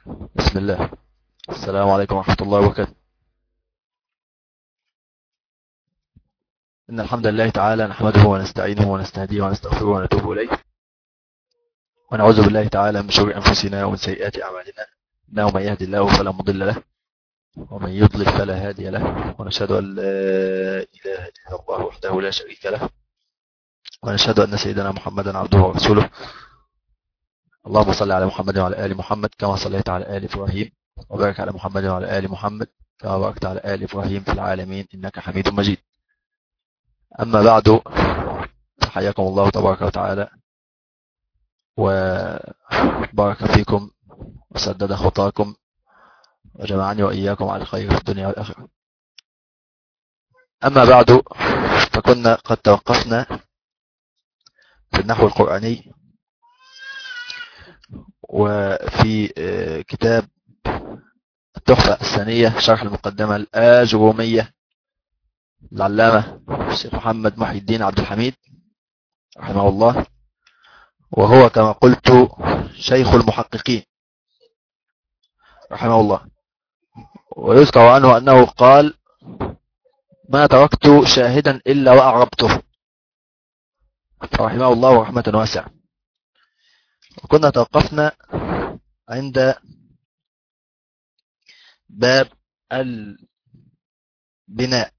بسم الله. السلام عليكم ورحمة الله وبركاته. إن الحمد لله تعالى نحمده ونستعينه ونستهديه ونستغفره ونتوب إليه، ونعوذ بالله تعالى من شرور أنفسنا ومن سيئات أعمالنا، إنه من يهدي الله فلا مضل له ومن يضلل فلا هادي له، ونشهد أن لا إله إلا الله وحده لا شريك له، ونشهد أن سيدنا محمدا عبده ورسوله. اللهم صل على محمد وعلى آل محمد كما صليت على آل إبراهيم، وبارك على محمد وعلى آل محمد كما باركت على آل إبراهيم في العالمين إنك حميد مجيد. أما بعد، فحياكم الله تبارك وتعالى وبارك فيكم وسدد خطاكم وجمعني وإياكم على الخير في الدنيا والآخرة. أما بعد، فكنا قد توقفنا في النحو القرآني وفي كتاب التحفة الثانية شرح المقدمة الآجرومية للعلامة الشيخ محمد محي الدين عبد الحميد رحمه الله، وهو كما قلت شيخ المحققين رحمه الله. ويذكر عنه أنه قال: ما تركت شاهدا إلا وأعربته، فرحمه الله رحمة واسعة. وكنا توقفنا عند باب البناء،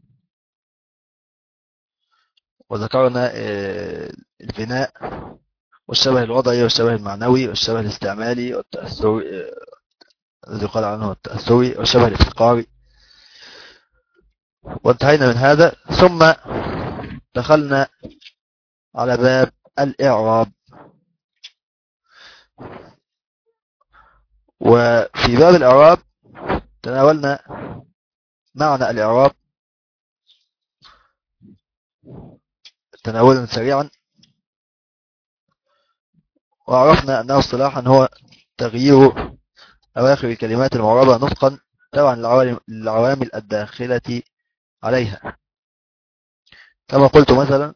وذكرنا البناء والشبه الوضعي والشبه المعنوي والشبه الاستعمالي والتأثري الذي قال عنه التأثري والشبه الافتقاري، وانتهينا من هذا. ثم دخلنا على باب الإعراب، وفي باب الإعراب تناولنا معنى الإعراب تناولا سريعا، وعرفنا أنه اصطلاحا هو تغيير أواخر الكلمات المعربة نطقا تبعا للعوامل الداخلة عليها. كما قلت مثلا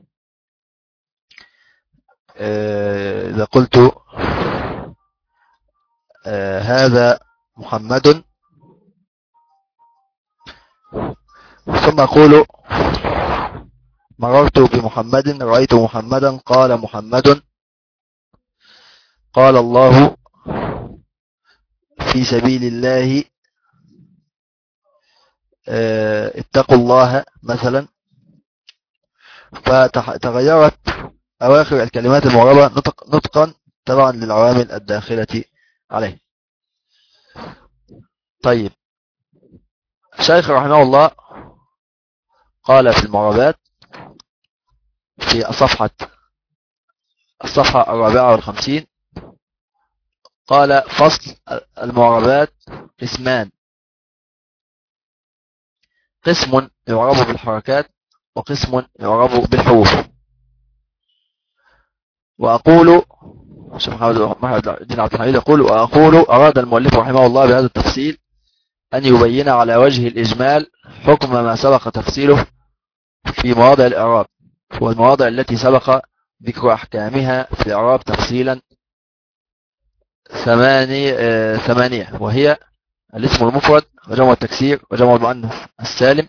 إذا قلت هذا محمد، ثم أقول مررت بمحمد، رأيت محمدا، قال محمد، قال الله في سبيل الله، اتقوا الله مثلا. فتغيرت أواخر الكلمات المعربة نطقا طبعا للعوامل الداخلة عليه. طيب، الشيخ رحمه الله قال في المعربات في الصفحة 54، قال: فصل المعربات قسمان: قسم يعرب بالحركات، وقسم يعرب بالحروف. وأقول الشيخ محمد الدين عبد الحميد يقول: وأقول أراد المؤلف رحمه الله بهذا التفصيل أن يبين على وجه الإجمال حكم ما سبق تفصيله في مواضع الإعراب، والمواضع التي سبق ذكر أحكامها في الإعراب تفصيلا ثمانية، وهي الاسم المفرد، وجمع التكسير، وجمع المؤنث السالم،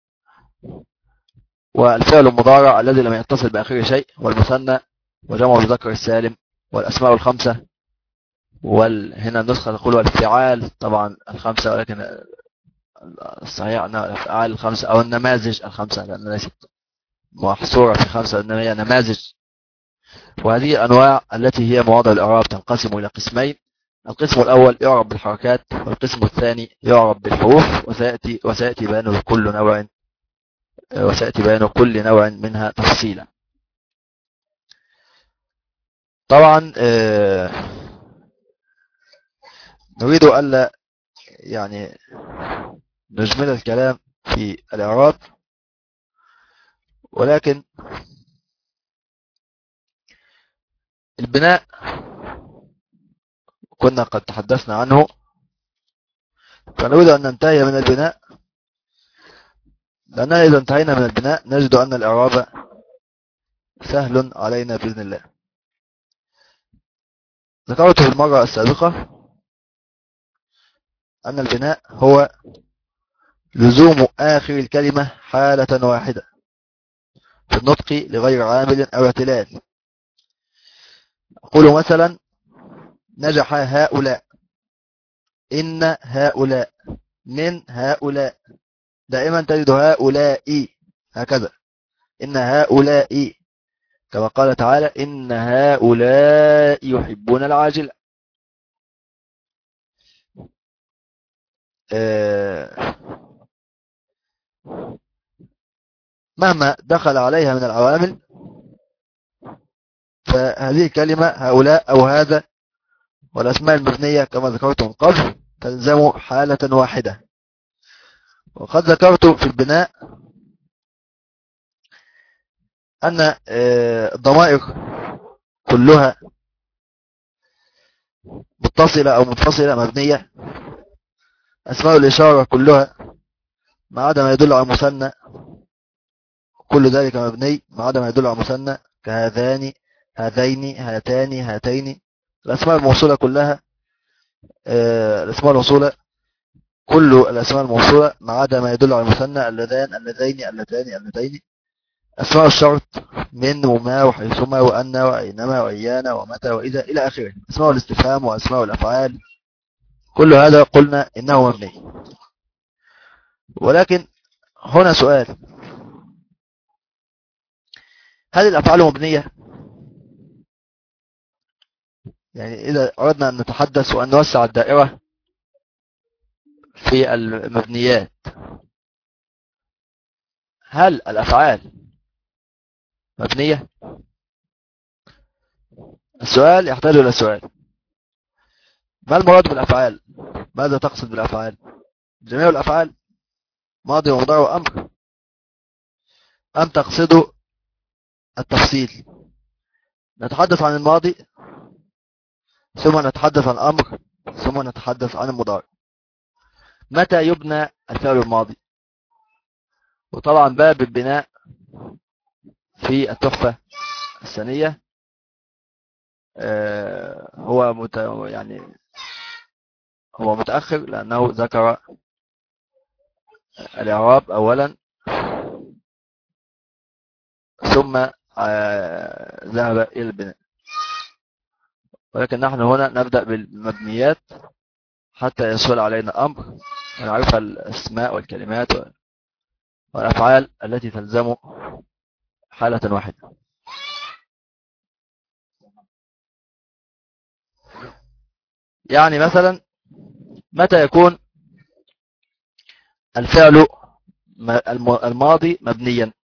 والفعل المضارع الذي لم يتصل بآخره شيء، والمثنى، وجمع المذكر السالم، والأسماء الخمسة، هنا النسخة تقول الافعال طبعا الخمسة، ولكن الصحيح أنها الافعال الخمسة أو النماذج الخمسة، لأنها ليست محصورة في خمسة، إنما هي نماذج. وهذه الأنواع التي هي مواضع الإعراب تنقسم إلى قسمين: القسم الأول يعرب بالحركات، والقسم الثاني يعرب بالحروف، وسيأتي بيان كل نوع منها تفصيلا. طبعا نريد ألا يعني نجمل الكلام في الإعراب، ولكن البناء كنا قد تحدثنا عنه، فنريد أن ننتهي من البناء، لأننا إذا انتهينا من البناء نجد أن الإعراب سهل علينا بإذن الله. ذكرت في المرة السابقة أن البناء هو لزوم آخر الكلمة حالة واحدة في النطق لغير عامل أو اعتلال. قولوا مثلا نجح هؤلاء، إن هؤلاء، من هؤلاء، دائما تجد هؤلاء هكذا، إن هؤلاء، كما قال تعالى إن هؤلاء يحبون العاجلة. مهما دخل عليها من العوامل فهذه الكلمة هؤلاء أو هذا والأسماء المبنية كما ذكرت من قبل تلزم حالة واحدة. وقد ذكرت في البناء أن الضمائر كلها متصلة أو منفصلة مبنية، أسماء الإشارة كلها ما عدا ما يدل على مثنى، كل ذلك مبني ما عدا ما يدل على مثنى كهذان، هذين، هاتان، هاتين. الأسماء الموصولة كلها الأسماء الموصولة كل الأسماء الموصولة ما عدا ما يدل على المثنى اللذان، اللذين، اللتان، اللتين. أسماء الشرط من وما وحيثما وأن وأينما وأيانا ومتى وإذا إلى آخره. أسماء الاستفهام وأسماء الأفعال كل هذا قلنا إنه مبني. ولكن هنا سؤال، هل الأفعال مبنية؟ يعني إذا أردنا أن نتحدث وأن نوسع الدائرة في المبنيات، هل الأفعال مبنية؟ السؤال يحتاج إلى سؤال، ما المراد بالأفعال؟ ماذا تقصد بالأفعال؟ جميع الأفعال ماضي ومضارع وأمر، أم تقصد التفصيل؟ نتحدث عن الماضي ثم نتحدث عن الأمر ثم نتحدث عن المضارع. متى يبنى الفعل الماضي؟ وطبعا باب البناء في التحفة الثانية هو متأخر لأنه ذكر الإعراب أولا ثم ذهب إلى البناء. ولكن نحن هنا نبدأ بالمبنيات حتى يسهل علينا أمر ونعرف الأسماء والكلمات والأفعال التي تلزم حالة واحدة. يعني مثلا متى يكون الفعل الماضي مبنيا؟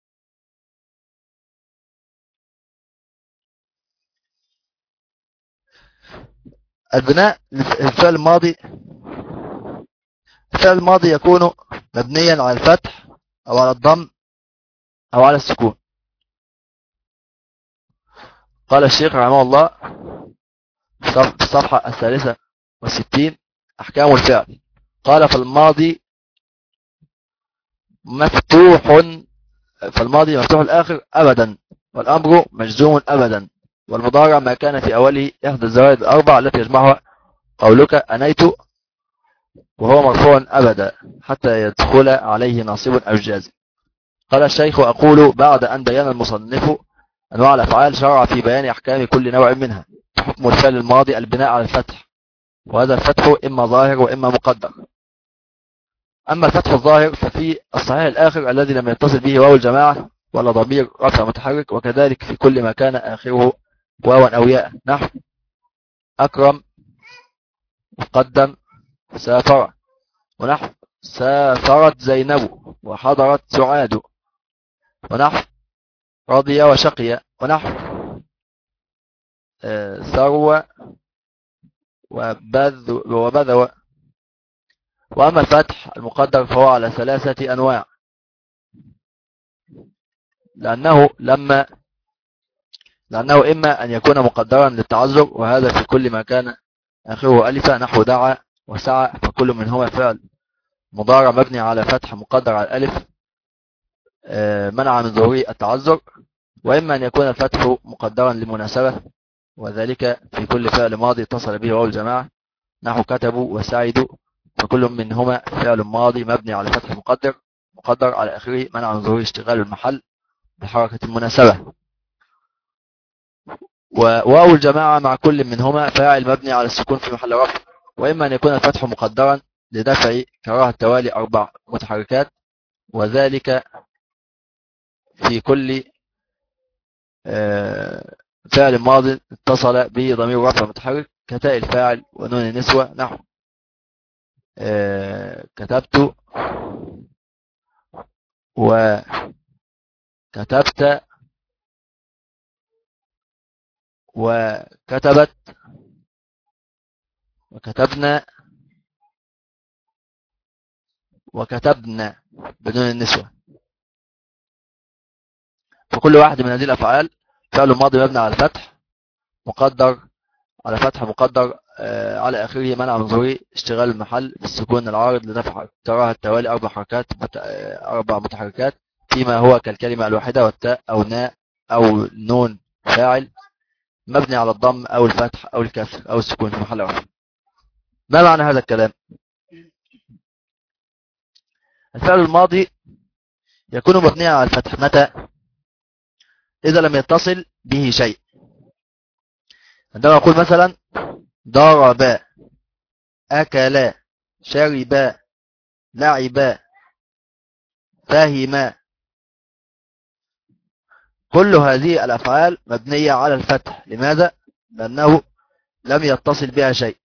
البناء الفعل الماضي، الفعل الماضي يكون مبنيا على الفتح أو على الضم أو على السكون. قال الشيخ رحمه الله في الصفحة 63 أحكام الفعل، قال فالماضي مفتوح الآخر أبدا، والأمر مجزوم أبدا، والمضارع ما كان في أوله إحدى الزوائد الأربع التي يجمعها قولك أنيت وهو مرفوع أبدا حتى يدخل عليه ناصب أو جازم. قال الشيخ أقول بعد أن بيان المصنف أنواع الأفعال شرع في بيان أحكام كل نوع منها. حكم الفعل الماضي البناء على الفتح، وهذا الفتح إما ظاهر وإما مقدر. أما الفتح الظاهر ففي الصحيح الآخر الذي لم يتصل به واو الجماعة ولا ضمير رفع متحرك، وكذلك في كل ما كان آخره واوا أو ياء، نحو أكرم وقدم سافر، ونحو سافرت زينب وحضرت سعاد، ونحو رضي وشقي، ونحو ثروة وبذو. وأما الفتح المقدر فهو على 3 أنواع، لأنه إما أن يكون مقدرا للتعذر، وهذا في كل ما كان آخره ألفا، نحو دعا وسعى، فكل منهما فعل مضارع مبني على فتح مقدر على الألف منع من ظهور التعذر. وإما أن يكون الفتح مقدرا للمناسبة، وذلك في كل فعل ماضي اتصل به واو الجماعة، نحو كتبوا وسعدوا فكل منهما فعل ماضي مبني على فتح مقدر على آخره منع من ظهور اشتغال المحل بحركة المناسبة. وواو الجماعة مع كل منهما فاعل مبني على السكون في محل رفع، وإما أن يكون الفتح مقدرا لدفع كراهة توالي 4 متحركات، وذلك في كل فعل ماضي اتصل به ضمير رفع متحرك كتاء الفاعل ونون النسوة، نحو كتبت وكتبت وكتبت وكتبنا بدون النسوة. فكل واحد من هذه الأفعال فعل ماضي مبني على الفتح مقدر على آخره منع من ظهور اشتغال المحل بالسكون العارض لدفع كراهة توالي 4 متحركات فيما هو كالكلمة الواحدة والتاء أو ناء أو نون فاعل مبني على الضم أو الفتح أو الكسر أو السكون في محل رفع. ما معنى هذا الكلام؟ الفعل الماضي يكون مبنيا على الفتح متى؟ إذا لم يتصل به شيء. عندما أقول مثلا ضرب، أكل، شرب، لعب، فهم، كل هذه الأفعال مبنية على الفتح. لماذا؟ لأنه لم يتصل بها شيء.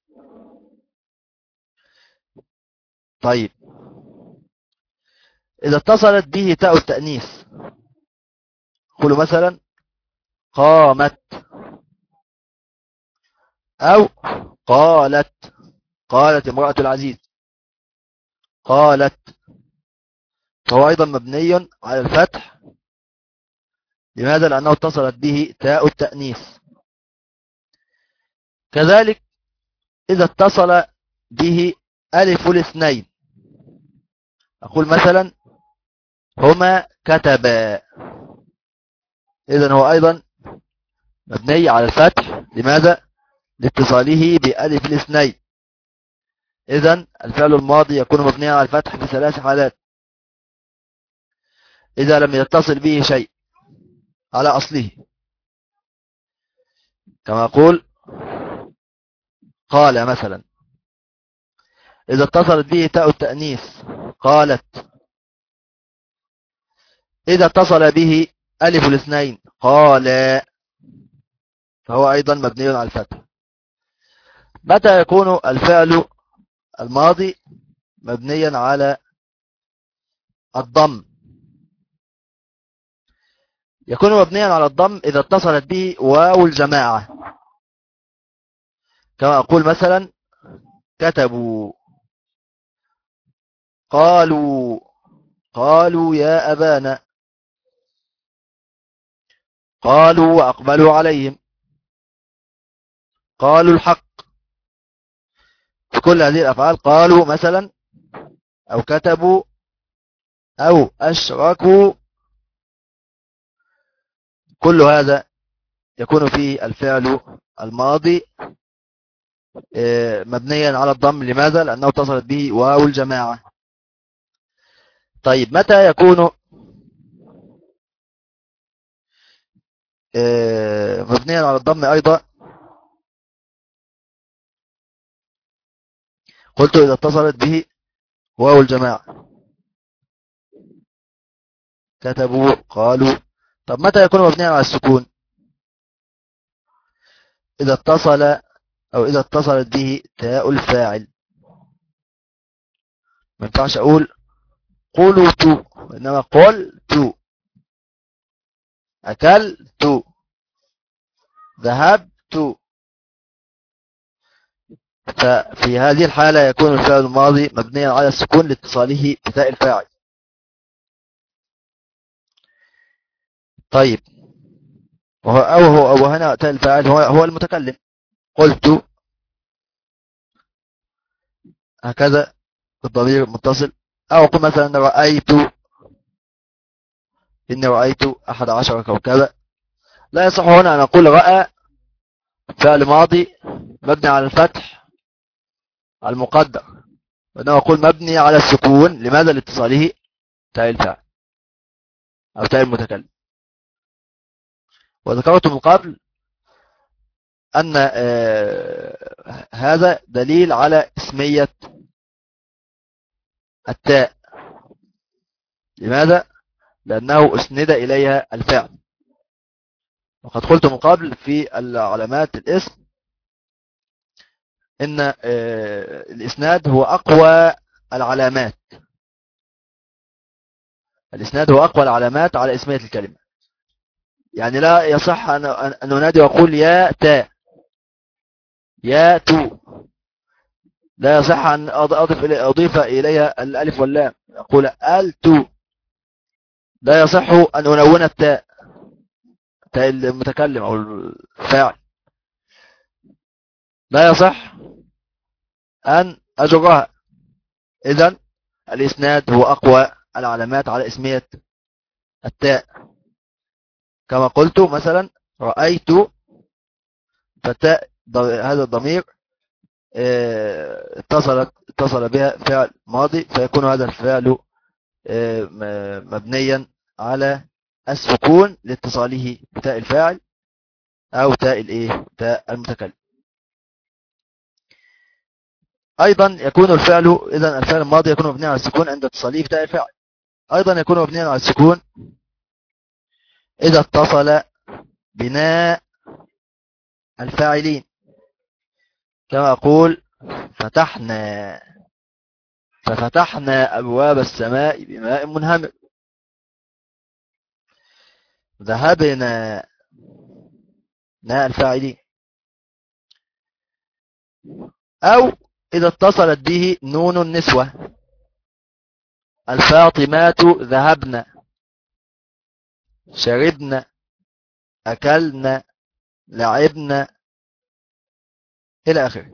طيب، إذا اتصلت به تاء التأنيث، قولوا مثلا قامت أو قالت امرأة العزيز، قالت، فهو أيضا مبني على الفتح. لماذا؟ لأنه اتصلت به تاء التأنيث. كذلك إذا اتصل به ألف الاثنين، أقول مثلا هما كتبا، إذن هو أيضا مبني على الفتح. لماذا؟ لاتصاله بألف الاثنين. إذن الفعل الماضي يكون مبنيا على الفتح في 3 حالات: إذا لم يتصل به شيء على أصله، كما أقول قال مثلا. إذا اتصلت به تاء التأنيث قالت. إذا اتصل به ألف الاثنين قال، فهو أيضا مبني على الفتح. متى يكون الفعل الماضي مبنيا على الضم؟ يكون مبنيا على الضم إذا اتصلت به واو الجماعة، كما أقول مثلا كتبوا، قالوا يا أبانا، قالوا وأقبلوا عليهم، قالوا الحق. في كل هذه الأفعال قالوا مثلا أو كتبوا أو أشركوا، كل هذا يكون فيه الفعل الماضي مبنيا على الضم. لماذا؟ لأنه اتصلت به واو الجماعة. طيب، متى يكون مبنيا على الضم أيضا؟ قلت إذا اتصلت به واو الجماعة، كتبوا، قالوا. طب متى يكون مبنيا على السكون؟ إذا اتصلت به تاء الفاعل. ما ينفعش أقول قلت، إنما قلت، أكلت، ذهبت. ففي هذه الحالة يكون الفعل الماضي مبنيا على السكون لاتصاله بتاء الفاعل. طيب، وهنا تاء الفاعل هو المتكلم. قلت هكذا الضمير متصل. أو أقول مثلا رأيت، إني رأيت 11 كوكبا. لا يصح هنا أن أقول رأى فعل ماضي مبني على الفتح المقدر، وإنما أقول مبني على السكون. لماذا؟ لاتصاله تاء الفاعل أو تاء المتكلم. وذكرت من قبل أن هذا دليل على اسمية التاء. لماذا؟ لأنه أسند إليها الفعل. وقد قلت من قبل في علامات الاسم إن الإسناد هو أقوى العلامات. الإسناد هو أقوى العلامات على اسمية الكلمة. يعني لا يصح أن أنادي وأقول يا تاء، يا تو. لا يصح أن أضيف إليها الألف واللام، أقول التو. لا يصح أن أنون التاء، تاء المتكلم أو الفاعل. لا يصح أن أجرها. إذن الإسناد هو أقوى العلامات على اسمية التاء. كما قلت مثلا رأيت، فتاء هذا الضمير اتصل بها فعل ماضي، فيكون هذا الفعل مبنيا على السكون لاتصاله بتاء الفاعل أو تاء المتكلم. أيضا يكون الفعل، إذن الفعل الماضي يكون مبنيا على السكون عند اتصاله بتاء الفاعل. أيضا يكون مبنيا على السكون إذا اتصل بناء الفاعلين، كما أقول ففتحنا أبواب السماء بماء منهمر. ذهبنا ناء الفاعلين. أو إذا اتصلت به نون النسوة، الفاطمات ذهبنا، شربنا، أكلنا، لعبنا، إلى آخره.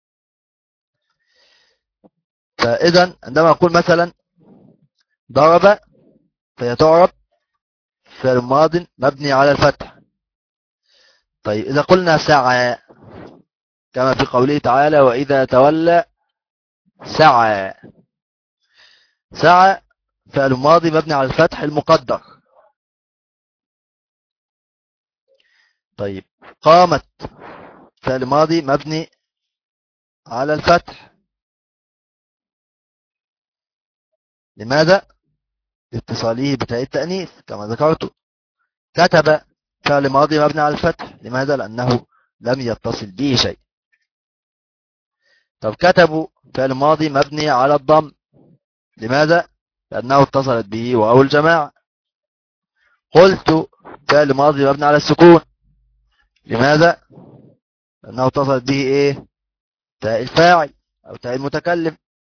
فإذا عندما أقول مثلا ضرب، فهي تعرب فعل ماض مبني على الفتح. طيب إذا قلنا سعى، كما في قوله تعالى وإذا تولى سعى. سعى فعل ماضي مبني على الفتح المقدر. طيب قامت فعل ماضي مبني على الفتح. لماذا؟ لاتصاله بتاء التأنيث كما ذكرت. كتب فعل ماضي مبني على الفتح. لماذا؟ لأنه لم يتصل به شيء. طب كتبوا فعل ماضي مبني على الضم. لماذا؟ لأنه اتصلت به واو الجماعة. قلت فعل ماضي مبني على السكون. لماذا؟ لأنه اتصلت به تاء الفاعل أو تاء المتكلم.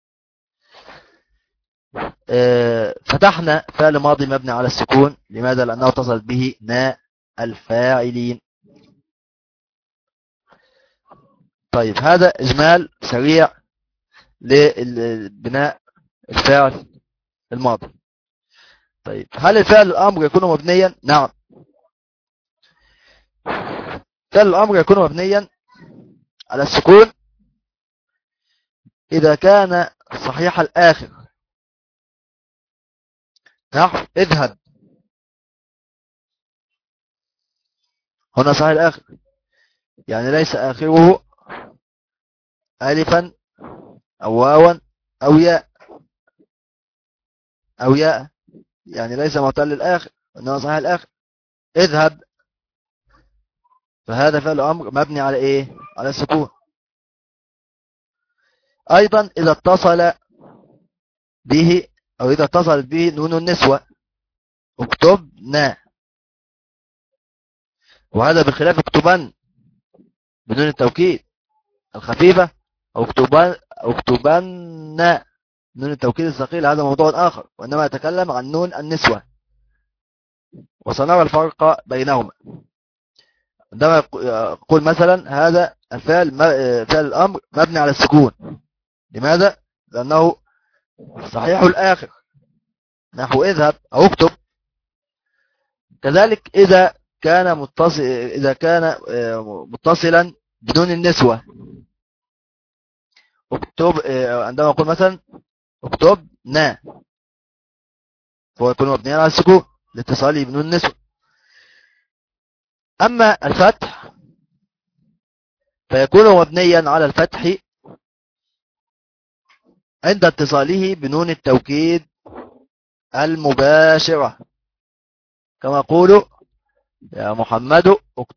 فتحنا فعل ماضي مبني على السكون. لماذا؟ لأنه اتصلت به ناء الفاعلين. طيب هذا إجمال سريع لبناء الفعل الماضي. طيب هل الفعل الأمر يكون مبنيا؟ نعم، فعل الأمر يكون مبنيا على السكون إذا كان صحيح الآخر. نحو اذهب، هنا صحيح الآخر، يعني ليس آخره ألفا أو واوا أو ياء، يعني ليس معتل الآخر، إنما صحيح الآخر. اذهب، فهذا فعل أمر مبني على على السكون. أيضا إذا اتصل به أو إذا اتصلت به نون النسوة، اكتبنا، وهذا بخلاف اكتبن بدون التوكيد الخفيفة، أو اكتبن نون التوكيد الثقيل، هذا موضوع آخر، وإنما يتكلم عن نون النسوة، وسنرى الفرق بينهما. عندما يقول مثلا هذا الفعل فعل الأمر مبني على السكون. لماذا؟ لأنه صحيح الآخر، نحو اذهب أو اكتب. كذلك إذا كان متصلا بدون النسوة، اكتب، عندما أقول مثلا اكتبنا، فهو يكون مبنيا على السكون لاتصاله بنون النسوة. أما الفتح فيكون مبنيا على الفتح عند اتصاله بنون التوكيد المباشرة، كما أقول يا محمد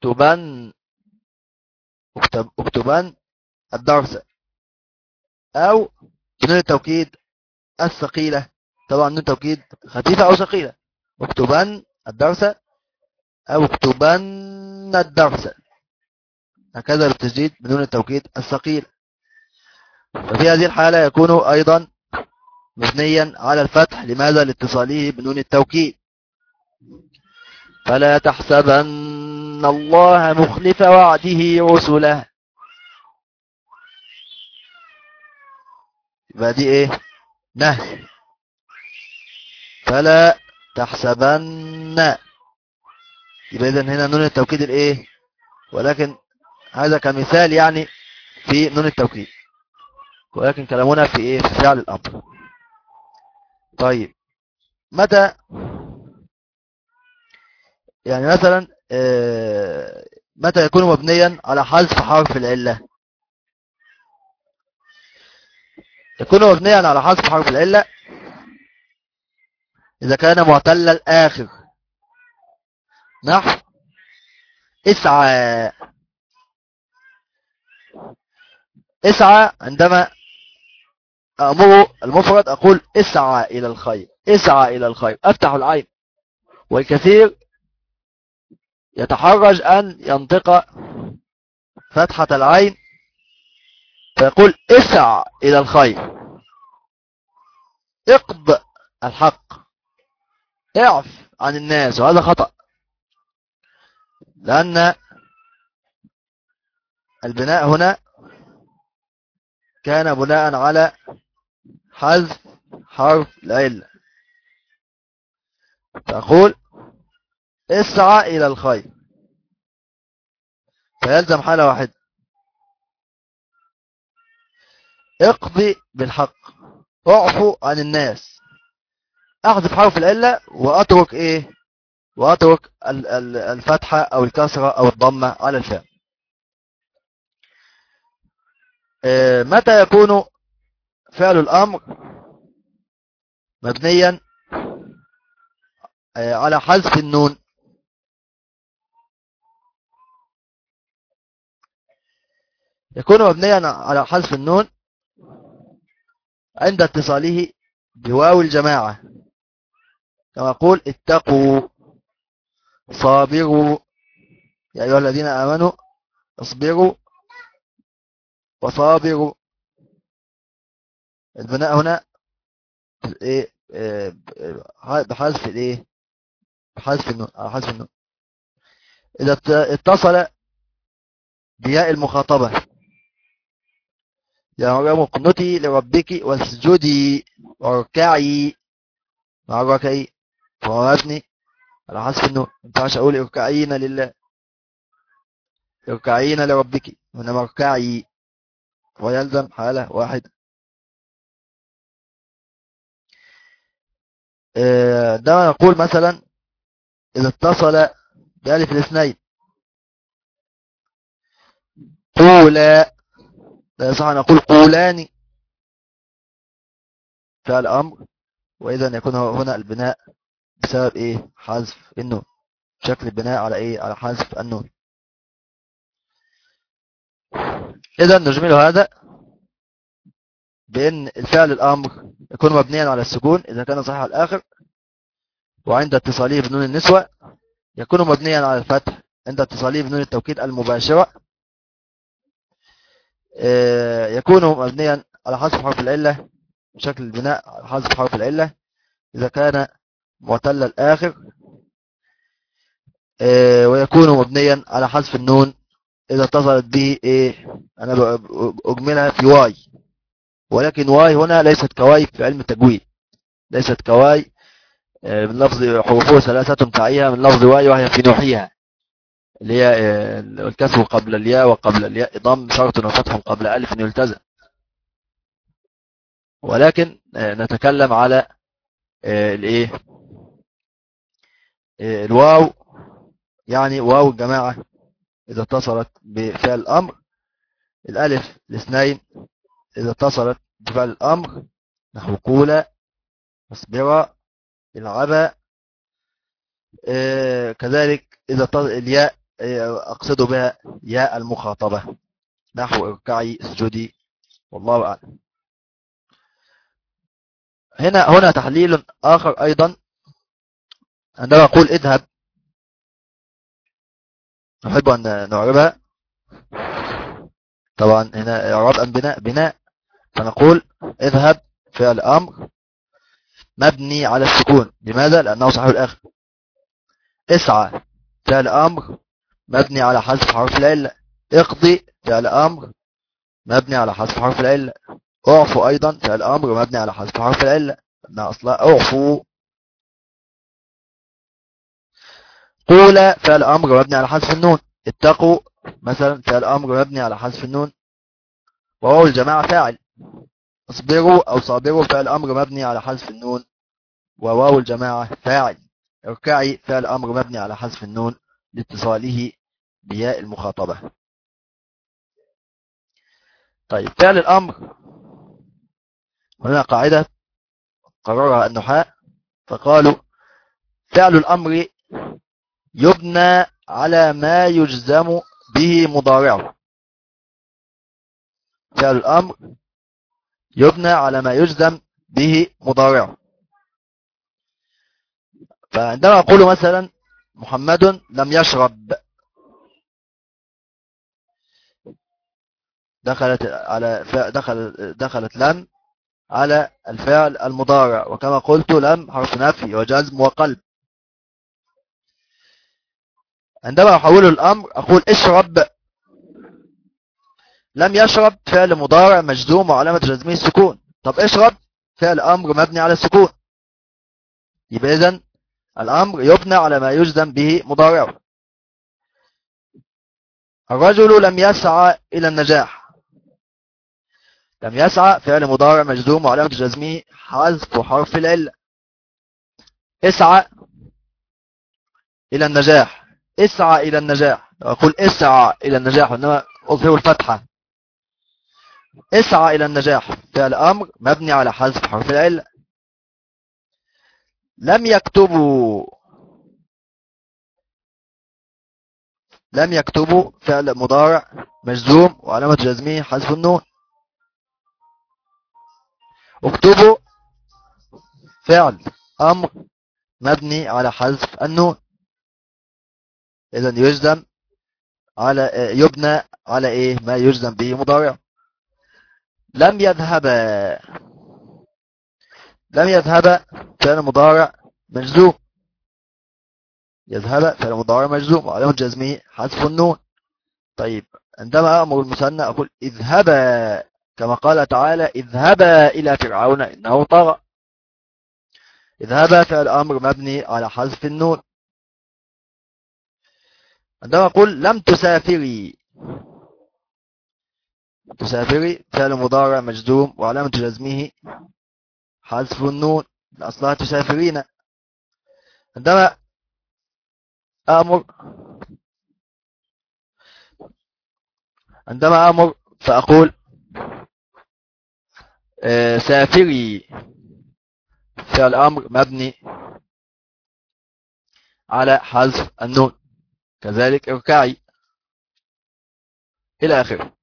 اكتبن الدرس، أو بنون التوكيد الثقيلة، طبعا نون التوكيد خفيفة أو ثقيلة، اكتبن الدرس أو اكتبن الدرس، هكذا بالتجديد بنون التوكيد الثقيل. ففي هذه الحالة يكون أيضا مبنيا على الفتح، لماذا؟ لاتصاله بنون التوكيد. فلا تحسبن الله مخلف وعده رسله، يبقى دي ايه؟ نهي. فلا تحسبن، يبقى اذا هنا نون التوكيد الايه، ولكن هذا كمثال يعني في نون التوكيد، ولكن كلامنا في ايه؟ في فعل الامر. طيب متى يعني مثلا متى يكون مبنيا على حذف حرف العلة؟ يكون مبنيا على حذف حرف العلة إذا كان معتل الآخر، نحو اسعى. اسعى عندما أمر المفرد أقول اسعى إلى الخير، اسعى إلى الخير، أفتح العين، والكثير يتحرج أن ينطق فتحة العين فيقول اسع إلى الخير، اقض الحق، اعف عن الناس، وهذا خطأ، لأن البناء هنا كان بناء على حذف حرف العلة، تقول اسعى إلى الخير، فيلزم حالة واحدة، اقضي بالحق، اعفو عن الناس، احذف حرف العلة واترك ايه؟ واترك الفتحة او الكسرة او الضمة على الفعل. متى يكون فعل الامر مبنيا على حذف النون؟ يكون مبنيا على حذف النون عند اتصاله بواو الجماعة، كما أقول اتقوا، صابروا، يا أيها الذين آمنوا اصبروا وصابروا. البناء هنا ايه؟ بحذف الايه؟ بحذف النون، على حذف النون. إذا اتصل بياء المخاطبة، يا مريم اقنتي لربك واسجدي واركعي مع الركعي، فهو مبني على حذف النون. ما ينفعش اقول اركعين لله، اركعين لربك، وانما اركعي، ويلزم حالة واحدة. ده نقول مثلا إذا اتصل بألف الاثنين، قولا، لا يصح أن نقول قولان، فعل أمر، وإذا يكون هنا البناء بسبب إيه؟ حذف النون، شكل البناء على إيه؟ على حذف النون. إذا نجمل هذا بأن الفعل الأمر يكون مبنيا على السكون إذا كان صحيح الآخر، وعند اتصاله بنون النسوة يكون مبنيا على الفتح عند اتصاله بنون التوكيد المباشرة، يكون مبنيا على حذف حرف العلة، شكل البناء على حذف حرف العلة إذا كان معتل الآخر، ويكون مبنيا على حذف النون إذا اتصلت به إيه؟ أنا أجملها في واي، ولكن واي هنا ليست كواي في علم التجويد، ليست كواي من لفظ حروفه ثلاثة تعيها من لفظ واي، وهي في نوحيها، اللي هي الكسر قبل الياء وقبل الياء ضم شرط وفتح قبل ألف يلتزم. ولكن نتكلم على الايه الواو، يعني واو الجماعة إذا اتصلت بفعل الأمر، الألف الاثنين إذا اتصلت بفعل الأمر نحو قولا، اصبرا، العبا. كذلك إذا الياء أقصد بها ياء المخاطبة نحو اركعي اسجدي، والله أعلم. هنا تحليل آخر أيضا، عندما أقول اذهب نحب أن نعربها. طبعا هنا إعراب أم بناء، فنقول اذهب فعل أمر مبني على السكون. لماذا؟ لأنه صحيح الآخر. اسعى فعل أمر مبني على حذف حرف العلة. اقضي فعل أمر مبني على حذف حرف العلة. اعفو أيضا فعل أمر مبني على حذف حرف العلة لأنها أصلا اعفو. قول فعل أمر مبني على حذف النون. اتقوا مثلا فعل أمر مبني على حذف النون وواو الجماعة فاعل. اصبروا أو صابروا فعل أمر مبني على حذف النون وواو الجماعة فاعل. اركعي فعل أمر مبني على حذف النون لاتصاله بياء المخاطبة. طيب فعل الأمر هنا قاعدة قررها النحاة، فقالوا فعل الأمر يبنى على ما يجزم به مضارعه. فعل الأمر يبنى على ما يجزم به مضارعه. فعندما أقول مثلا محمد لم يشرب، دخلت لم على الفعل المضارع، وكما قلت لم حرف نفي وجزم وقلب. عندما أحوله الأمر أقول اشرب. لم يشرب فعل مضارع مجزوم وعلامة جزمه السكون. طب اشرب فعل أمر مبني على السكون، يبقى إذن الأمر يبنى على ما يجزم به مضارعه. الرجل لم يسعى إلى النجاح. لم يسعى فعل مضارع مجزوم وعلامة جزمه حذف حرف العلة. اسعى إلى النجاح. اسعى إلى النجاح، أقول اسعى إلى النجاح وإنما أظهر الفتحة. اسعى إلى النجاح فعل أمر مبني على حذف حرف العلة. لم يكتبوا فعل مضارع مجزوم وعلامة جزمه حذف النون. اكتبوا فعل أمر مبني على حذف النون، إذن يبنى على إيه؟ ما يجزم به مضارع. لم يذهب فعل مضارع مجزوم. يذهب فعل مضارع مجزوم وعلامة جزمه حذف النون. طيب عندما أمر المثنى أقول اذهبا، كما قال تعالى اذهبا إلى فرعون إنه طغى. اذهبا فعل أمر مبني على حذف النون. عندما أقول لم تسافري فعل مضارع مجزوم وعلامة جزمه حذف النون أصلها تسافرين. عندما أمر فأقول سافري فعل أمر مبني على حذف النون، كذلك اركعي إلى آخره.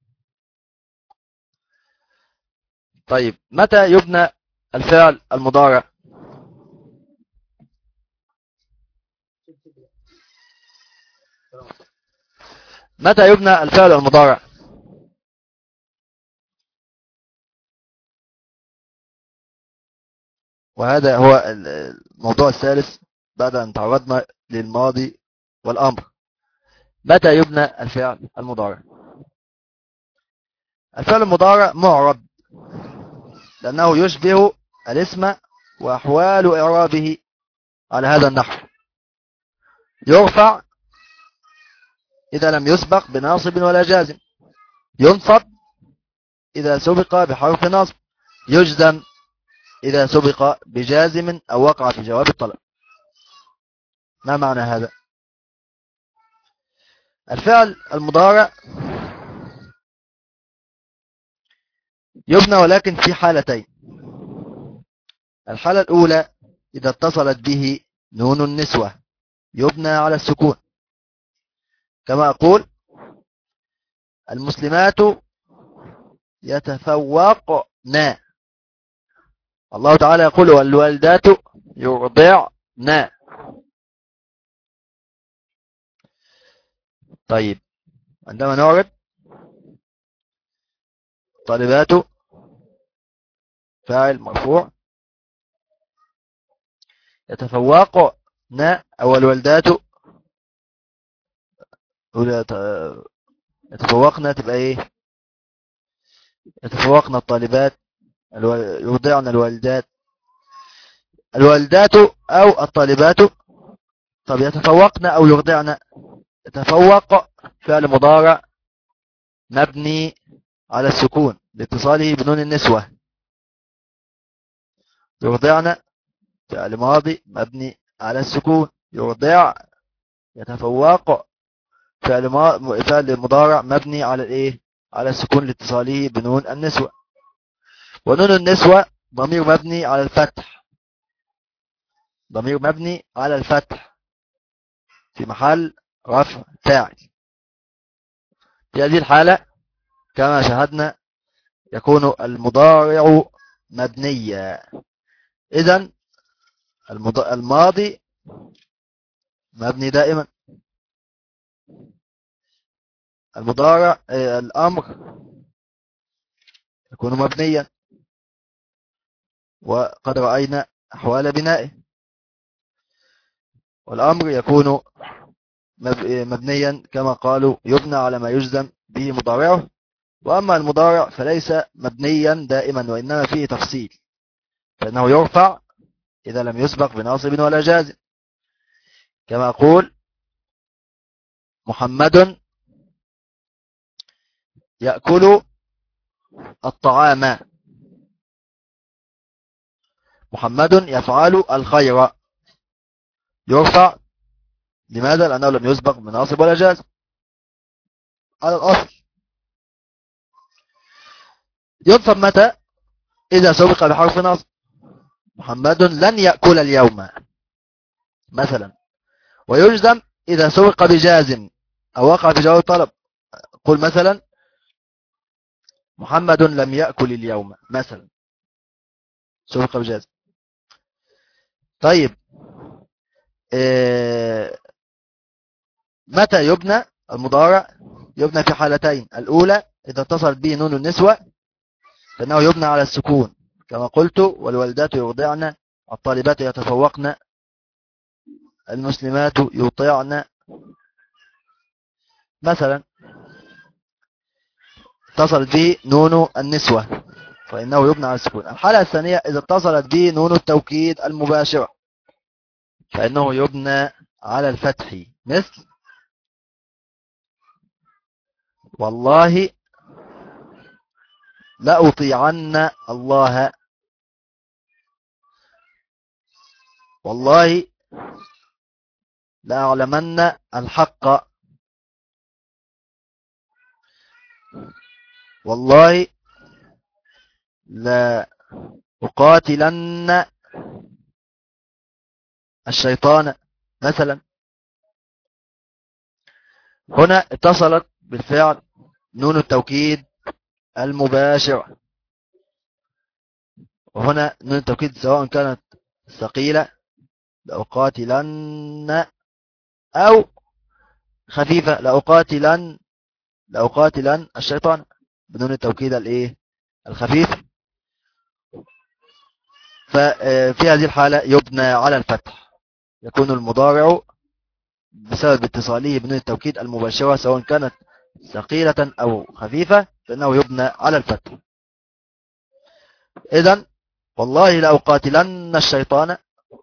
طيب متى يبنى الفعل المضارع؟ متى يبنى الفعل المضارع؟ وهذا هو الموضوع الثالث بعد أن تعرضنا للماضي والأمر. متى يبنى الفعل المضارع؟ الفعل المضارع معرب لأنه يشبه الاسم وأحوال إعرابه على هذا النحو. يرفع إذا لم يسبق بناصب ولا جازم. ينصب إذا سبق بحرف نصب. يجزم إذا سبق بجازم أو وقع في جواب الطلب. ما معنى هذا؟ الفعل المضارع يبنى ولكن في حالتين. الحالة الأولى إذا اتصلت به نون النسوة يبنى على السكون، كما أقول المسلمات يتفوقن. الله تعالى يقول والوالدات يرضعن. طيب عندما نعرض طالبات فاعل مرفوع، يتفوقن أو الوالدات يتفوقن تبقى ايه؟ يتفوقن الطالبات، يرضعن الوالدات، الوالدات أو الطالبات. طب يتفوقن أو يرضعن؟ يتفوق فعل مضارع مبني على السكون لاتصاله بنون النسوة. يرضعن فعل ماضي مبني على السكون. يرضع يتفوق فعل مضارع مبني على الايه؟ على السكون لاتصاله بنون النسوة. ونون النسوة ضمير مبني على الفتح، ضمير مبني على الفتح في محل رفع فاعل. في هذه الحالة كما شاهدنا يكون المضارع مبنيا. إذن الماضي مبني دائما، المضارع الأمر يكون مبنيا، وقد رأينا أحوال بنائه. والأمر يكون مبنيا كما قالوا يبنى على ما يجزم به مضارعه. وأما المضارع فليس مبنيا دائما، وإنما فيه تفصيل، فإنه يرفع إذا لم يسبق بناصب ولا جازم، كما أقول محمد يأكل الطعام. محمد يفعل الخير، يرفع. لماذا؟ لأنه لم يسبق بناصب ولا جازم على الأصل. ينصب متى؟ إذا سبق بحرف نصب. محمد لن يأكل اليوم مثلا. ويجزم إذا سبق بجازم أو وقع في جواب طلب. قل مثلا محمد لم يأكل اليوم مثلا، سبق بجازم. طيب متى يبنى المضارع؟ يبنى في حالتين. الأولى إذا اتصلت به نون النسوة فإنه يبنى على السكون، كما قلت والوالدات يرضعن، الطالبات يتفوقن، المسلمات يطيعن مثلا. اتصلت به نون النسوة فإنه يبنى على السكون. الحالة الثانية إذا اتصلت به نون التوكيد المباشرة فإنه يبنى على الفتح، مثل والله لأطيعن الله، والله لأعلمن الحق، والله لا أقاتلن الشيطان مثلا. هنا اتصلت بالفعل نون التوكيد المباشرة، وهنا نون التوكيد سواء كانت ثقيلة لأقاتلن أو خفيفة لأقاتلن الشيطان بدون التوكيد الايه الخفيف. ففي هذه الحالة يبنى على الفتح، يكون المضارع بسبب اتصاله بنون التوكيد المباشرة سواء كانت ثقيلة أو خفيفة فإنه يبنى على الفتح. إذن والله لأقاتلن الشيطان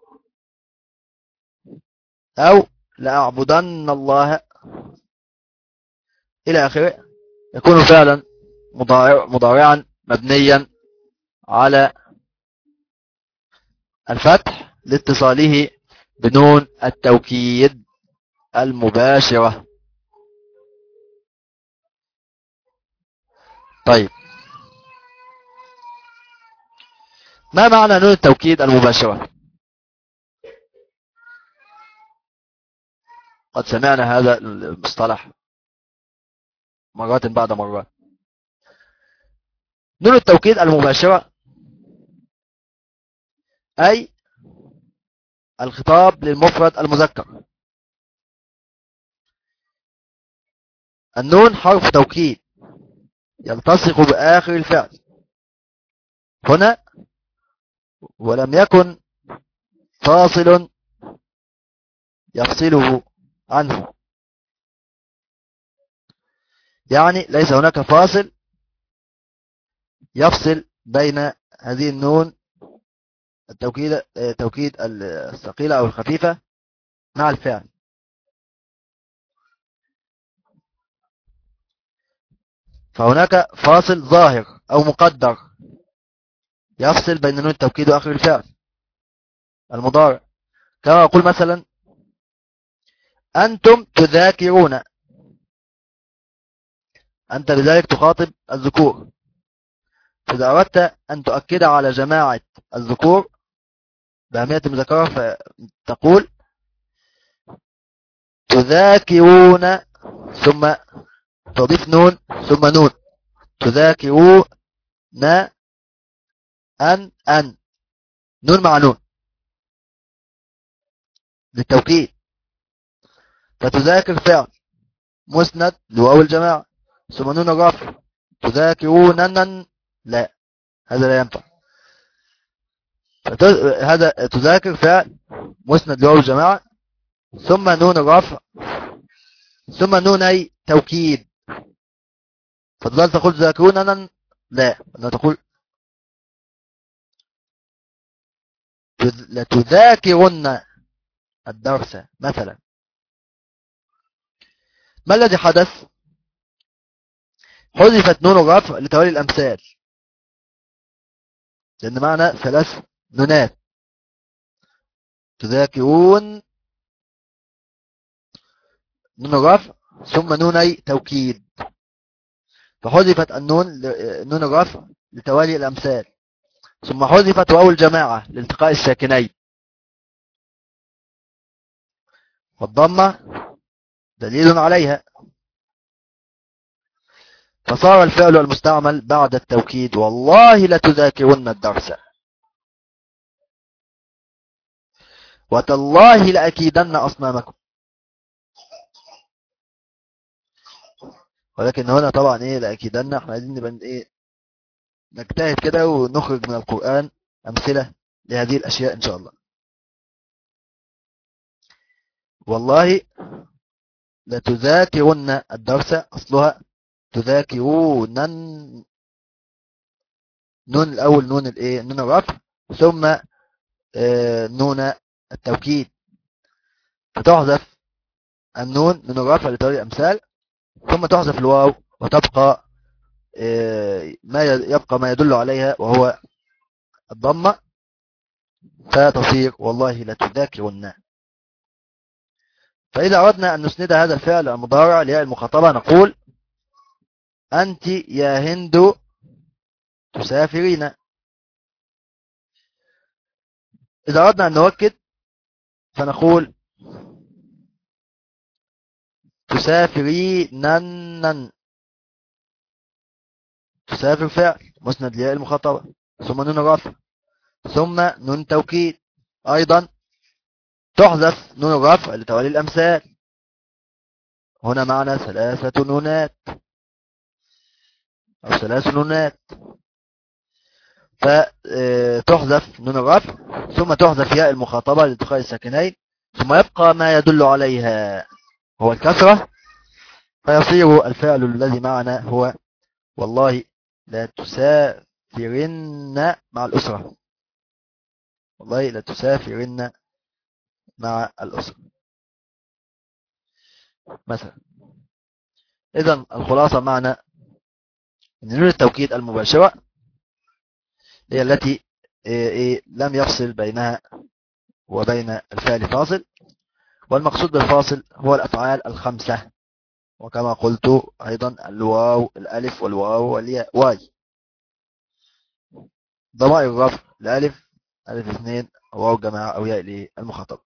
أو لأعبدن الله إلى آخره، يكون فعلا مضارعا مبنيا على الفتح لاتصاله بنون التوكيد المباشرة. طيب، ما معنى نون التوكيد المباشرة؟ قد سمعنا هذا المصطلح مرات بعد مرات. نون التوكيد المباشرة أي الخطاب للمفرد المذكر. النون حرف توكيد يلتصق بآخر الفعل هنا، ولم يكن فاصل يفصله عنه، يعني ليس هناك فاصل يفصل بين هذه النون توكيد الثقيلة أو الخفيفة مع الفعل. فهناك فاصل ظاهر أو مقدر يفصل بين نون التوكيد وآخر الفعل المضارع، كما أقول مثلا أنتم تذاكرون، أنت بذلك تخاطب الذكور، فإذا أردت أن تؤكد على جماعة الذكور بأهمية المذاكرة فتقول تذاكرون ثم تضيف نون ثم نون، تذاكرون أن نون مع نون للتوكيد. فتذاكر فعل مسند لواو الجماعة ثم نون الرفع، تذاكرون لا، هذا لا ينفع. هذا تذاكر فعل مسند لواو الجماعة ثم نون الرفع ثم نوني توكيد، فتظل تقول تذاكرون لا، أنها تقول لتذاكرن الدرس مثلا. ما الذي حدث؟ حذفت نون الرفع لتوالي الأمثال، لأن معنى 3 نونات، تذاكرون نون الرفع ثم نوني توكيد، فحذفت نون الرفع لتوالي الأمثال، ثم حذفت واو الجماعة لالتقاء الساكنين، والضمة دليل عليها، فصار الفعل المستعمل بعد التوكيد والله لتذاكرن الدرس، وتالله لأكيدن أصنامكم. ولكن هنا طبعا لأكيدن احنا عايزين نبقى نجتهد كده ونخرج من القرآن أمثلة لهذه الأشياء إن شاء الله. والله لتذاكرن الدرس أصلها تذاكرون، نون الأول نون نون الرفع ثم نون التوكيد، فتحذف النون من الرفع لتوالي الأمثال، ثم تحذف الواو وتبقى يبقى ما يدل عليها وهو الضمة، فتصير والله لتذاكرن. فإذا أردنا أن نسند هذا الفعل المضارع لياء المخاطبة نقول أنت يا هند تسافرين. إذا أردنا أن نوكد فنقول تسافرين، تسافر فعل مسند لياء المخاطبة ثم نون الرفع ثم نون توكيد، أيضا تحذف نون الرفع لتوالي الأمثال، هنا معنا 3 نونات أو 3 نونات، فتحذف نون الرفع ثم تحذف ياء المخاطبة لالتقاء الساكنين، ثم يبقى ما يدل عليها هو الكسرة، فيصير الفعل الذي معنا هو والله لا تسافرن مع الأسرة، والله لا تسافرن مع الأسرة مثلا. إذن الخلاصة معنا أن نون التوكيد المباشرة هي التي لم يفصل بينها وبين الفعل فاصل. والمقصود بالفاصل هو الأفعال الخمسة، وكما قلت أيضا الواو، الألف والواو والياء. واي ضمائر الرفع الألف، ألف اثنين، واو الجماعة أو ياء المخاطب.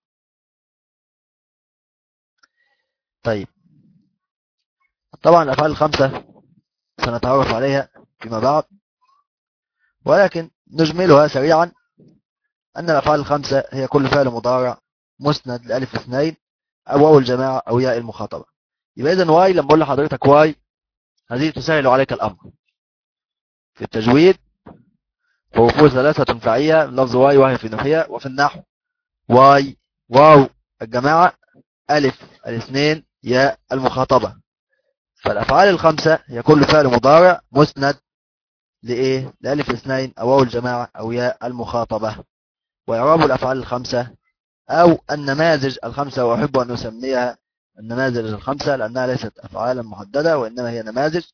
طيب، طبعا الأفعال الخمسة سنتعرف عليها فيما بعد، ولكن نجملها سريعا أن الأفعال الخمسة هي كل فعل مضارع مسند لألف اثنين أو واو الجماعة أو ياء المخاطبة. يبقى إذن واي لما أقول لحضرتك واي، هذه تسهل عليك الأمر في التجويد. حروفه ثلاثة تنفعية، لفظ واي وهي في نفية، وفي النحو واي واو الجماعة ألف الاثنين ياء المخاطبة. فالأفعال الخمسة هي كل فعل مضارع مسند لإيه؟ لألف الاثنين أو واو الجماعة أو ياء المخاطبة. وإعراب الأفعال الخمسة أو النماذج الخمسة، وأحب أن أسميها النماذج الخمسة لأنها ليست أفعالا محددة وإنما هي نماذج.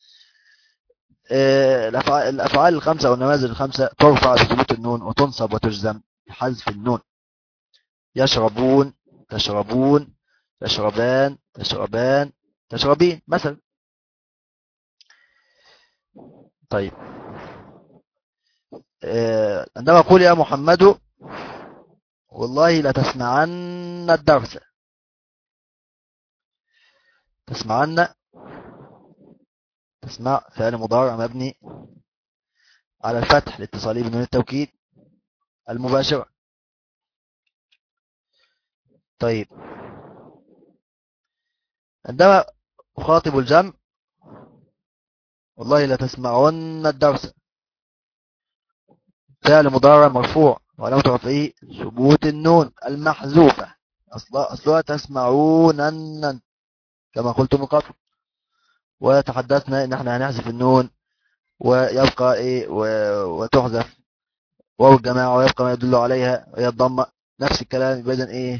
الأفعال الخمسة والنماذج الخمسة ترفع بثبوت النون وتنصب وتجزم بحذف النون. يشربون، تشربون، تشربان، تشربان، تشربين مثلا. طيب، عندما أقول يا محمد والله لتسمعن الدرس، تسمعن، تسمع فعل مضارع مبني على الفتح لاتصاله بنون التوكيد المباشرة. طيب، عندما أخاطب الجمع والله لتسمعن الدرس، فعل مضارع مرفوع وعلامة رفعه ثبوت النون المحذوفة، أصلها تسمعون كما قلت من قبل. وتحدثنا ان احنا هنحذف النون ويبقى وتحذف واو الجماعة ويبقى ما يدل عليها وهي الضمة. نفس الكلام، يبقى إذن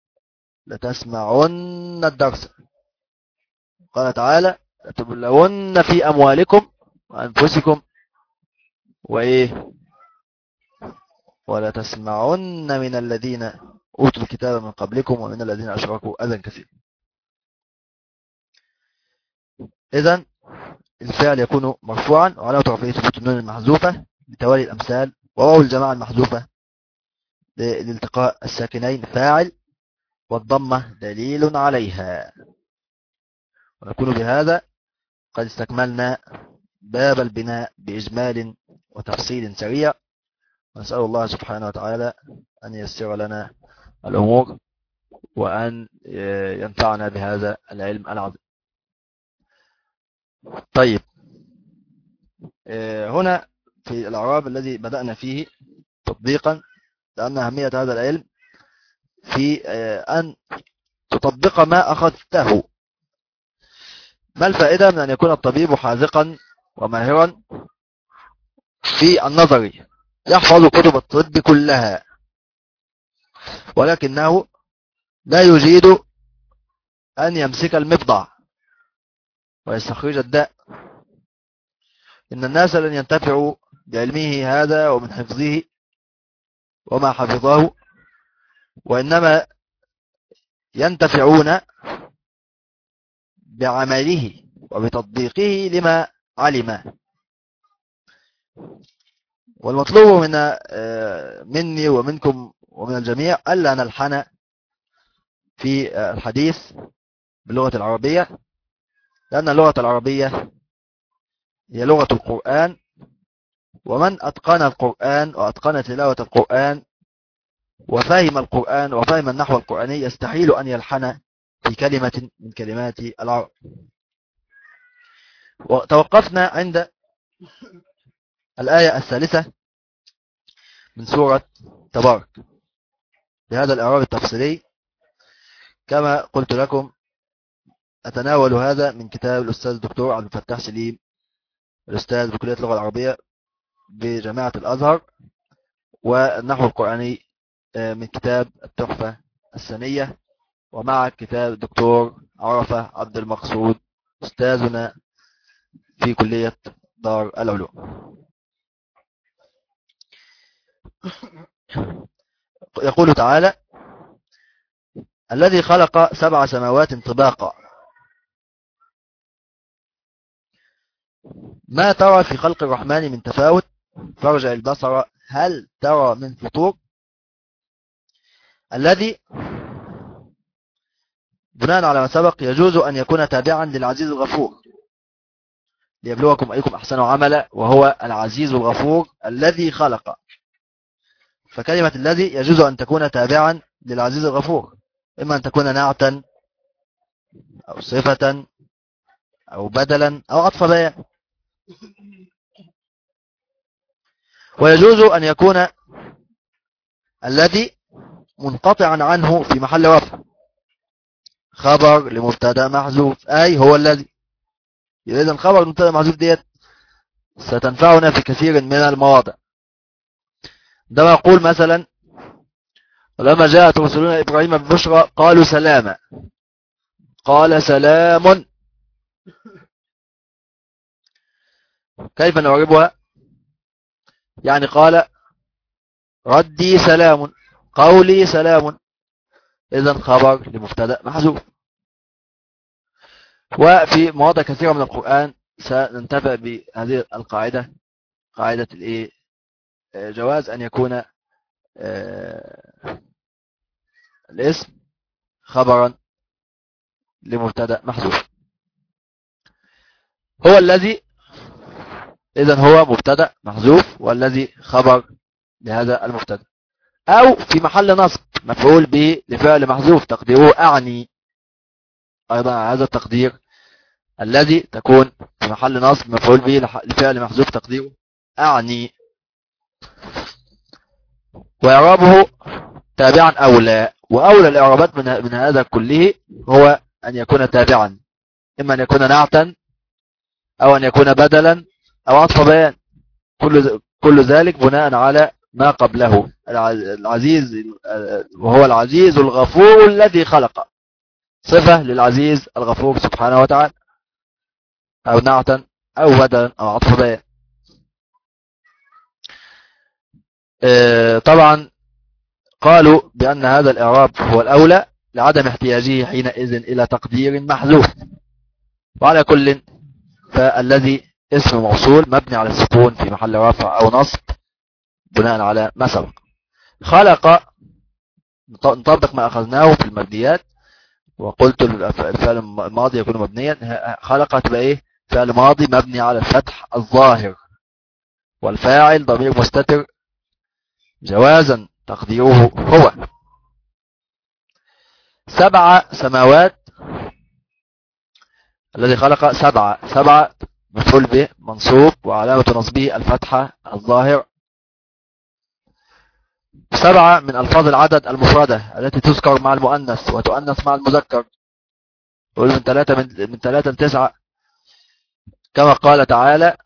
لتسمعن الدرس. قال تعالى لتبلون في أموالكم وأنفسكم ولا تسمعن من الذين أوتوا الكتاب من قبلكم ومن الذين أشركوا أذى كثير. إذن الفعل يكون مرفوعا وعلامة رفعه ثبوت النون المحذوفة لتوالي الأمثال، وواو الجماعة المحذوفة لالتقاء الساكنين فاعل، والضمة دليل عليها. ونكون بهذا قد استكملنا باب البناء بإجمال وتفصيل سريع، ونسأل الله سبحانه وتعالى أن ييسر لنا الأمور وأن ينفعنا بهذا العلم العظيم. طيب، هنا في الإعراب الذي بدأنا فيه تطبيقا، لأن أهمية هذا العلم في أن تطبق ما أخذته. ما الفائدة من أن يكون الطبيب حاذقا وماهرا في النظري يحفظ كتب الطب كلها، ولكنه لا يجيد أن يمسك المبضع ويستخرج الداء؟ إن الناس لن ينتفعوا بعلمه هذا ومن حفظه وما حفظه، وإنما ينتفعون بعمله وبتطبيقه لما علم. والمطلوب مني ومنكم ومن الجميع ألا نلحن في الحديث باللغة العربية، لأن اللغة العربية هي لغة القرآن، ومن أتقن القرآن وأتقن تلاوة القرآن وفهم القرآن وفهم النحو القرآني يستحيل أن يلحن في كلمة من كلمات العرب. وتوقفنا عند الآية الثالثة من سورة تبارك بهذا الإعراب التفصيلي. كما قلت لكم أتناول هذا من كتاب الأستاذ الدكتور عبد الفتاح سليم، الأستاذ بكلية اللغة العربية بجامعة الأزهر، والنحو القرآني من كتاب التحفة السنية، ومع كتاب الدكتور عرفة عبد المقصود أستاذنا في كلية دار العلوم. يقول تعالى الذي خلق 7 سماوات طباقا ما ترى في خلق الرحمن من تفاوت فارجع البصر هل ترى من فطور. الذي بناء على ما سبق يجوز أن يكون تابعا للعزيز الغفور ليبلوكم أيكم أحسن عملا وهو العزيز الغفور الذي خلق. فكلمة الذي يجوز أن تكون تابعا للعزيز الغفور إما أن تكون نعتا أو صفة أو بدلا أو عطف بيان. ويجوز أن يكون الذي منقطعا عنه في محل رفع خبر لمبتدا محذوف أي هو الذي. إذن خبر المبتدا محذوف ديت ستنفعنا في كثير من المواضع. عندما أقول مثلا لما جاءت رسلنا إبراهيم بالبشرى قالوا سلاما قال سلام كيف نعربها؟ يعني قال ردي سلام قولي سلام إذن خبر لمبتدا محذوف. وفي مواضع كثيرة من القرآن سننتفع بهذه القاعدة قاعدة جواز أن يكون الاسم خبرا لمبتدا محذوف. هو الذي إذن هو مبتدا محذوف والذي خبر لهذا المبتدا أو في محل نصب مفعول به لفعل محذوف تقديره أعني. أيضا هذا التقدير الذي تكون في محل نصب مفعول به لفعل محذوف تقديره أعني. وإعرابه تابعا أولى وأولى الإعرابات من هذا كله هو أن يكون تابعا إما أن يكون نعتا أو أن يكون بدلا أو عطف بيان كل ذلك بناء على ما قبله العزيز وهو العزيز الغفور الذي خلق صفة للعزيز الغفور سبحانه وتعالى أو نعتا أو بدلا أو عطف بيان. طبعا قالوا بأن هذا الإعراب هو الأولى لعدم احتياجه حينئذ إلى تقدير محذوف. وعلى كل فالذي اسم موصول مبني على السكون في محل رفع أو نصب بناء على ما سبق. خلق نطبق ما أخذناه في المبنيات وقلت الفعل الماضي يكون مبنيا. خلق تبقى إيه؟ فعل ماضي مبني على الفتح الظاهر والفاعل ضمير مستتر جوازا تقديره هو. 7 سماوات الذي خلق 7 مفعول به منصوب وعلامة نصبه الفتحة الظاهر. 7 من ألفاظ العدد المفردة التي تذكر مع المؤنث وتؤنث مع المذكر من 3 ل 9 كما قال تعالى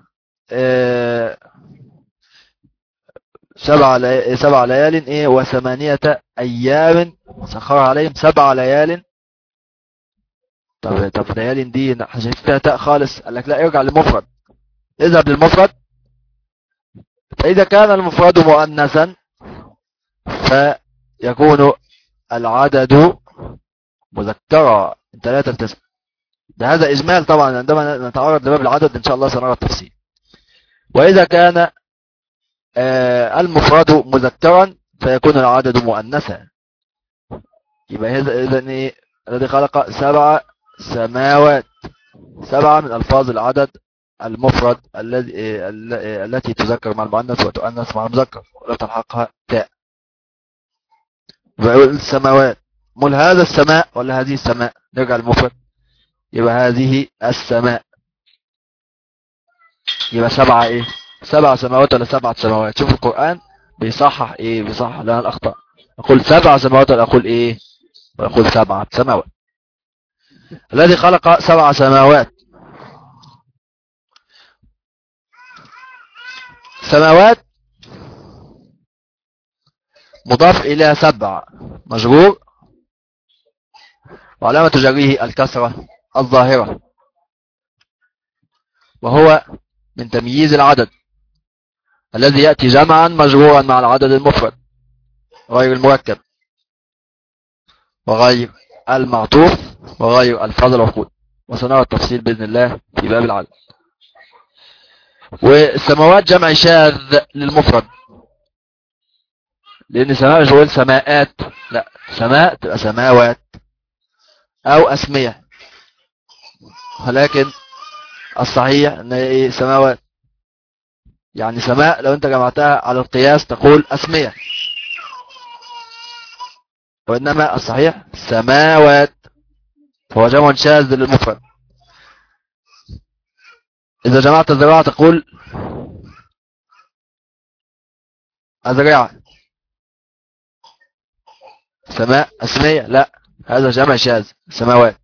7 ليال و8 أيام سخرها عليهم 7 ليال. طب ليال دي حذفتها تاء خالص قال لك لا ارجع للمفرد اذهب للمفرد. فإذا كان المفرد مؤنثا فيكون العدد مذكرا من 3 ل 9. ده هذا إجمال طبعا عندما نتعرض لباب العدد إن شاء الله سنرى التفصيل. وإذا كان المفرد مذكرا فيكون العدد مؤنثا. يبقى إذن إيه الذي خلق 7 سماوات 7 من ألفاظ العدد المفرد التي تذكر مع المؤنث وتؤنث مع المذكر ولا تلحقها تاء. يبقى السماوات مول هذا السماء ولا هذه السماء نرجع للمفرد يبقى هذه السماء. يبقى 7 ايه 7 سماوات ولا 7 سماوات. شوف القرآن بيصحح ايه بيصحح لنا الأخطاء. أقول 7 سماوات ولا أقول ايه وأقول 7 سماوات. الذي خلق 7 سماوات. سماوات مضاف إلى 7 مجرور وعلامة جره الكسرة الظاهرة وهو من تمييز العدد الذي يأتي جمعا مجرورا مع العدد المفرد غير المركب وغير المعطوف وغير الفاظ العقود، وسنرى التفصيل بإذن الله في باب العدد. والسماوات جمع شاذ للمفرد، لأن سماء مش بقول سماءات، لا، سماء تبقى سماوات أو أسمية، ولكن الصحيح أن هي سماوات. يعني سماء لو أنت جمعتها على القياس تقول أسمية، وإنما الصحيح سماوات، فهو جمع شاذ للمفرد. إذا جمعت الذراع تقول أذرع. سماء أسمية، لا، هذا جمع شاذ، سماوات.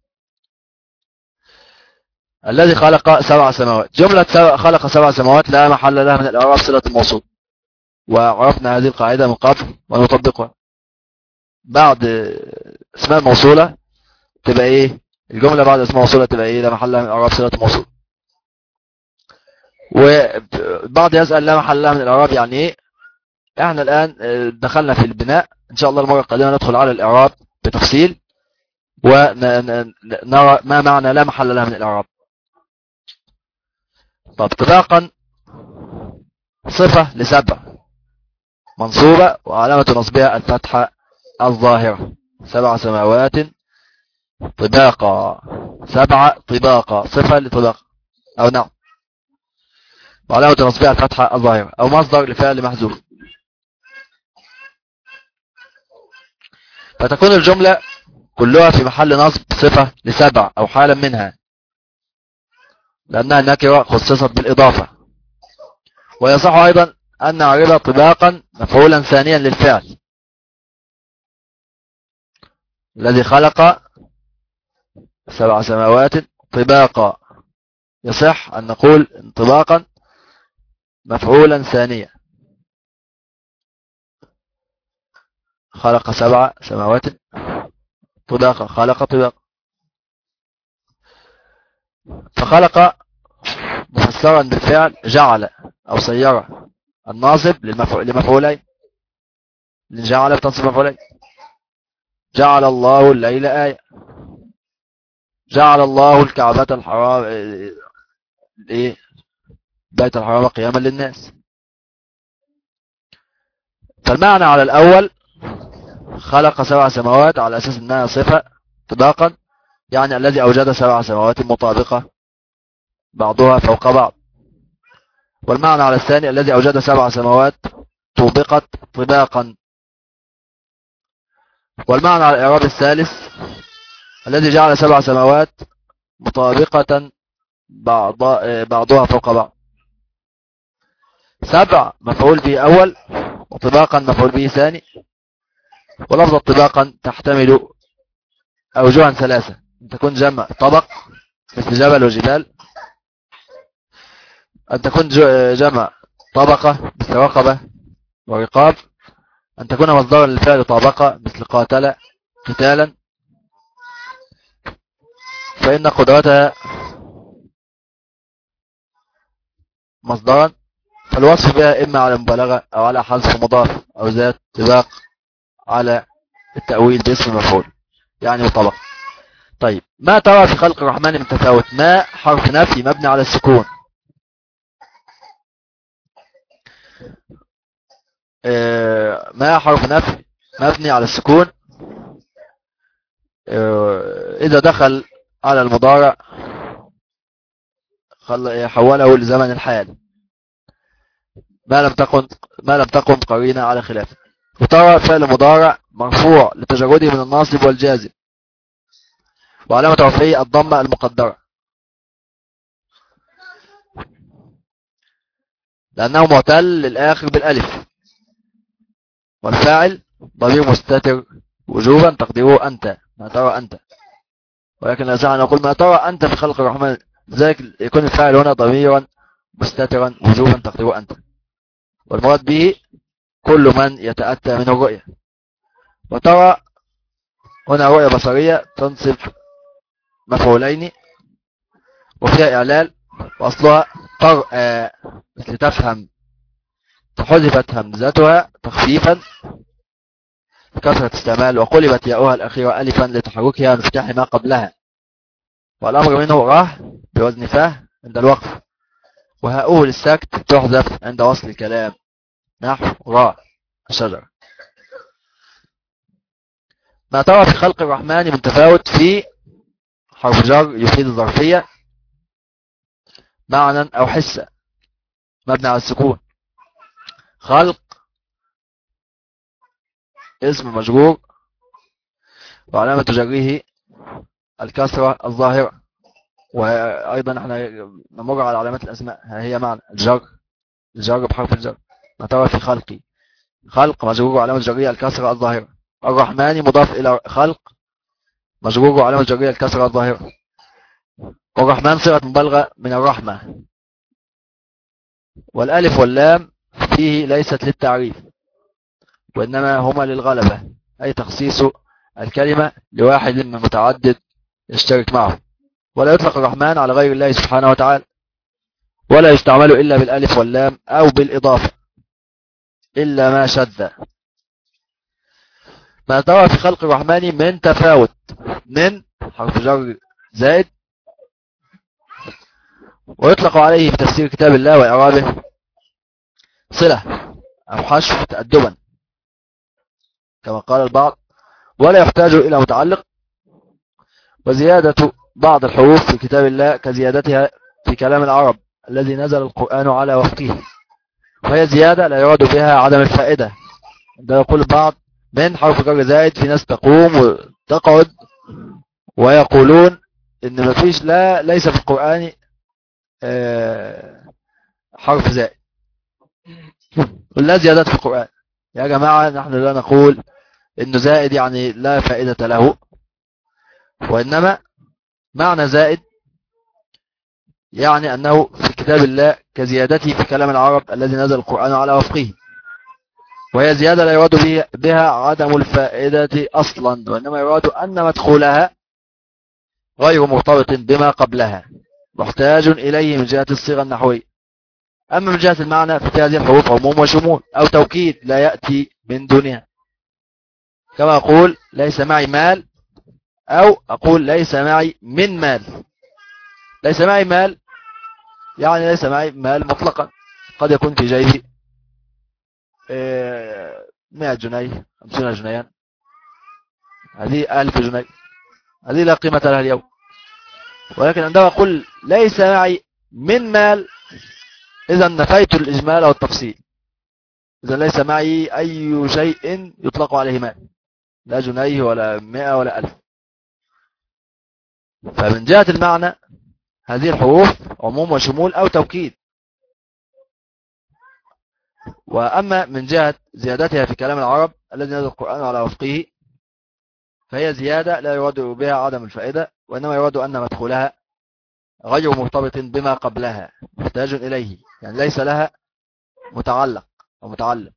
الذي خلق 7 سماوات، جملة خلق 7 سماوات لا محل لها من الإعراب صلة الموصول، وعرفنا هذه القاعدة من قبل ونطبقها. بعد اسماء الموصولة تبقى ايه الجملة؟ بعد اسماء موصولة تبقى ايه؟ لا محل لها من الإعراب صلة الموصول. وبعض يسأل لا محل لها من الإعراب يعني ايه؟ احنا الآن دخلنا في البناء، ان شاء الله المرة القادمة ندخل على الإعراب بتفصيل ونرى ما معنى لا محل لها من الإعراب. طب طباقا صفة ل7 منصوبة وعلامة نصبها الفتحة الظاهرة. 7 سماوات طباقا، 7 طباقا، صفة لطباقا، أو نعم، وعلامة نصبها الفتحة الظاهرة، أو مصدر لفعل محذوف. فتكون الجملة كلها في محل نصب صفة ل7 أو حالا منها، لأنها نكرة خصصت بالإضافة. ويصح أيضا أن نعربها طباقا مفعولا ثانيا للفعل الذي خلق 7 سماوات طباقا. يصح أن نقول طباقا مفعولا ثانيا، خلق 7 سماوات طباقا، خلق طباقا. فخلق مفسرا بالفعل جعل أو سير، الناصب لمفعولين، جعل بتنصب مفعولين. جعل الله الليل آية، جعل الله الكعبة الحرام ايه بيت الحرام قياما للناس. فالمعنى على الأول خلق 7 سماوات على أساس أنها صفة طباقا، يعني الذي أوجد 7 سماوات مطابقة بعضها فوق بعض. والمعنى على الثاني الذي أوجد 7 سماوات طوبقت طباقا. والمعنى على الإعراب الثالث الذي جعل 7 سماوات مطابقة بعضها فوق بعض. 7 مفعول به أول، وطباقا مفعول به ثاني. ولفظة طباقا تحتمل أوجها 3، أن تكون جمع طبق مثل جبل وجبال، أن تكون جمع طبقة مثل رقبة ورقاب، أن تكون مصدرا للفعل طابقة مثل قاتل قتالا، فإن قدرتها مصدرا، فالوصف بها إما على مبالغة أو على حذف مضاف أو زاد طباق على التأويل باسم مفعول يعني مطابق. طيب، ما ترى في خلق الرحمن من تفاوت؟ ما حرف نفي مبني على السكون. ما حرف نفي مبني على السكون إذا دخل على المضارع حوله لزمن الحال ما لم تكن قرينة على خلافه. وترى فعل مضارع مرفوع لتجرده من الناصب والجازم، وعلامة رفعه الضمة المقدرة لأنه معتل للآخر بالألف. والفاعل ضمير مستتر وجوبا تقديره أنت، ما ترى أنت. ولكن لا يصح أن نقول ما ترى أنت في خلق الرحمن، لذلك يكون الفاعل هنا ضميرا مستترا وجوبا تقديره أنت، والمراد به كل من يتأتى منه الرؤية. وترى هنا رؤية بصرية تنصب مفعولين وفيها إعلال، وأصلها ترأى مثل تفهم وحذفت همزتها تخفيفا كثرة استعمال، وقلبت ياؤها الأخيرة ألفا لتحركها وافتتاح ما قبلها، والأمر منه راه بوزن فاه عند الوقف، وهاؤه للسكت تحذف عند وصل الكلام نحو راء الشجر. ما ترى في خلق الرحمن من تفاوت في حرف جر يفيد الظرفية معنى أو حسة مبني على السكون. خلق اسم مجرور وعلامة جره الكسرة الظاهرة، وأيضا احنا نمر على علامات الأسماء هي معنى الجر بحرف الجر. ما ترى في خلقي، خلق مجرور وعلامة جره الكسرة الظاهرة. الرحمن مضاف إلى خلق مجرور وعلامة جره الكسرة الظاهرة. والرحمن صيغة مبالغة من الرحمة، والألف واللام فيه ليست للتعريف وإنما هما للغلبة، أي تخصيص الكلمة لواحد من متعدد يشترك معه. ولا يطلق الرحمن على غير الله سبحانه وتعالى، ولا يستعمل إلا بالألف واللام أو بالإضافة إلا ما شذ. ما ترى في خلق الرحمن من تفاوت، من حرف جر زائد، ويطلق عليه في تفسير كتاب الله وإعرابه صلة أو حشف تأدبا كما قال البعض، ولا يحتاج إلى متعلق. وزيادة بعض الحروف في كتاب الله كزيادتها في كلام العرب الذي نزل القرآن على وفقه، وهي زيادة لا يراد بها عدم الفائدة. ده يقول البعض من حرف جر زائد، في ناس تقوم وتقعد ويقولون إن مفيش ليس في القرآن حرف زائد، لا زيادات في القرآن. يا جماعة نحن لا نقول إنه زائد يعني لا فائدة له، وإنما معنى زائد يعني أنه في كتاب الله كزيادته في كلام العرب الذي نزل القرآن على وفقه، وهي زيادة لا يراد بها عدم الفائدة أصلا، وإنما يراد أن مدخولها غير مرتبط بما قبلها محتاج إليه من جهة الصيغة النحوية. أما من جهة المعنى ففي هذه الحروف عموم وشمول أو توكيد لا يأتي من دونها، كما أقول ليس معي مال، أو أقول ليس معي من مال. ليس معي مال يعني ليس معي مال مطلقا، قد يكون في جيبي 100 جنيه 50 جنيا، هذه 1000 جنيه، هذه لا قيمة لها اليوم. ولكن عندما أقول ليس معي من مال، إذا نفيت الإجمال أو التفصيل، إذا ليس معي أي شيء يطلق عليه مال، لا جنيه ولا 100 ولا 1000. فمن جهة المعنى هذه الحروف عموم وشمول أو توكيد. وأما من جهة زيادتها في كلام العرب الذي نزل القرآن على وفقه، فهي زيادة لا يراد بها عدم الفائدة، وإنما يراد أن مدخولها غير مرتبط بما قبلها محتاج إليه، يعني ليس لها متعلق أو متعلق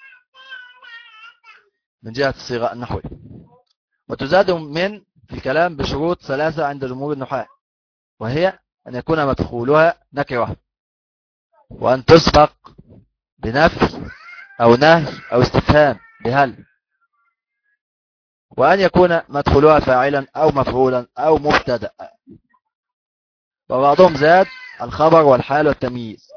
من جهة الصيغة النحوية. وتزاد من في الكلام بشروط 3 عند جمهور النحاة، وهي أن يكون مدخولها نكرة، وأن تسبق بنفي أو نهي أو استفهام بهل، وأن يكون مدخولها فاعلا أو مفعولا أو مبتدأ. وبعضهم زاد الخبر والحال والتمييز،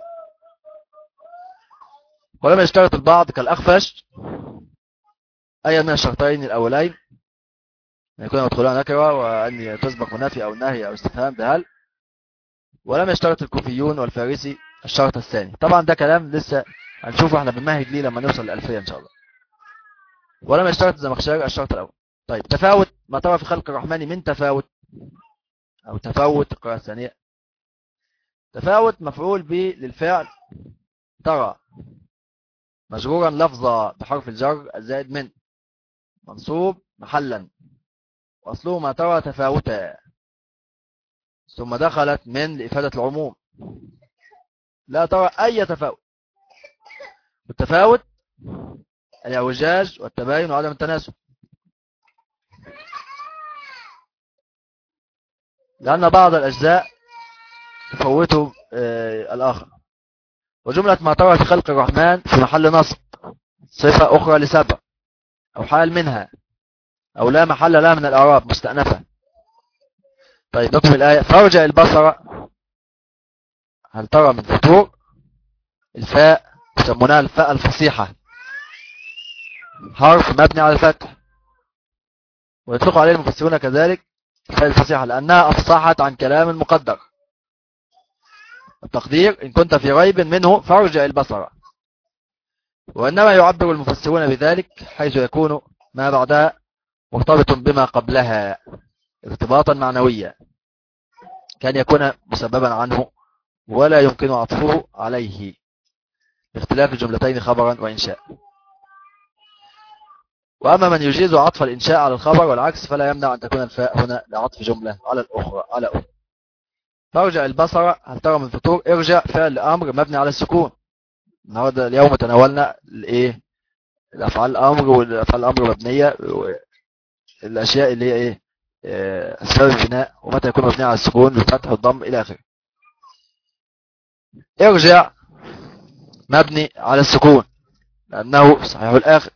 ولم يشترط البعض كالأخفش أي من الشرطين الأولين، أن يكون مدخولها نكرة وأن تسبق بنفي أو نهي أو استفهام بهل. ولم يشترط الكوفيون والفارسي الشرط الثاني. طبعا ده كلام لسه هنشوفه احنا بنمهد ليه لما نوصل للألفية إن شاء الله. ولم يشترط الزمخشري الشرط الأول. طيب تفاوت، ما ترى في خلق الرحمن من تفاوت أو تفاوت القراءة الثانية. تفاوت مفعول به للفعل ترى مجرورا لفظا بحرف الجر الزائد من، منصوب محلا، وأصله ما ترى تفاوتا، ثم دخلت من لإفادة العموم، لا ترى أي تفاوت. التفاوت الاعوجاج والتباين وعدم التناسب، لأن بعض الأجزاء تفوته الآخر. وجملة ما ترى في خلق الرحمن في محل نصب صفة أخرى لسبع أو حال منها أو لا محل لها من الأعراب مستأنفة. طيب نكمل الآية. فارجع البصر، هل ترى من فطور؟ الفاء يسمونها الفاء الفصيحة، حرف مبني على الفتح، ويطلق عليه المفسرون كذلك الفاء الفصيحة لأنها أفصحت عن كلام مقدر. التقدير إن كنت في ريب منه فارجع البصر. وإنما يعبر المفسرون بذلك حيث يكون ما بعدها مرتبط بما قبلها ارتباطا معنويا كان يكون مسببا عنه ولا يمكن عطفه عليه باختلاف الجملتين خبرا وإنشاء. وأما من يجيز عطف الإنشاء على الخبر والعكس فلا يمنع أن تكون الفاء هنا لعطف جملة على الأخرى على أخرى. فارجع البصر، هل ترى من فطور؟ ارجع فعل الأمر مبني على السكون. النهارده اليوم تناولنا الايه الافعال الامر والافعال الامر مبنيه والاشياء اللي هي ايه اسباب البناء ومتى يكون مبني على السكون بالفتح والضم الى اخره. ارجع مبني على السكون لانه صحيح الاخر،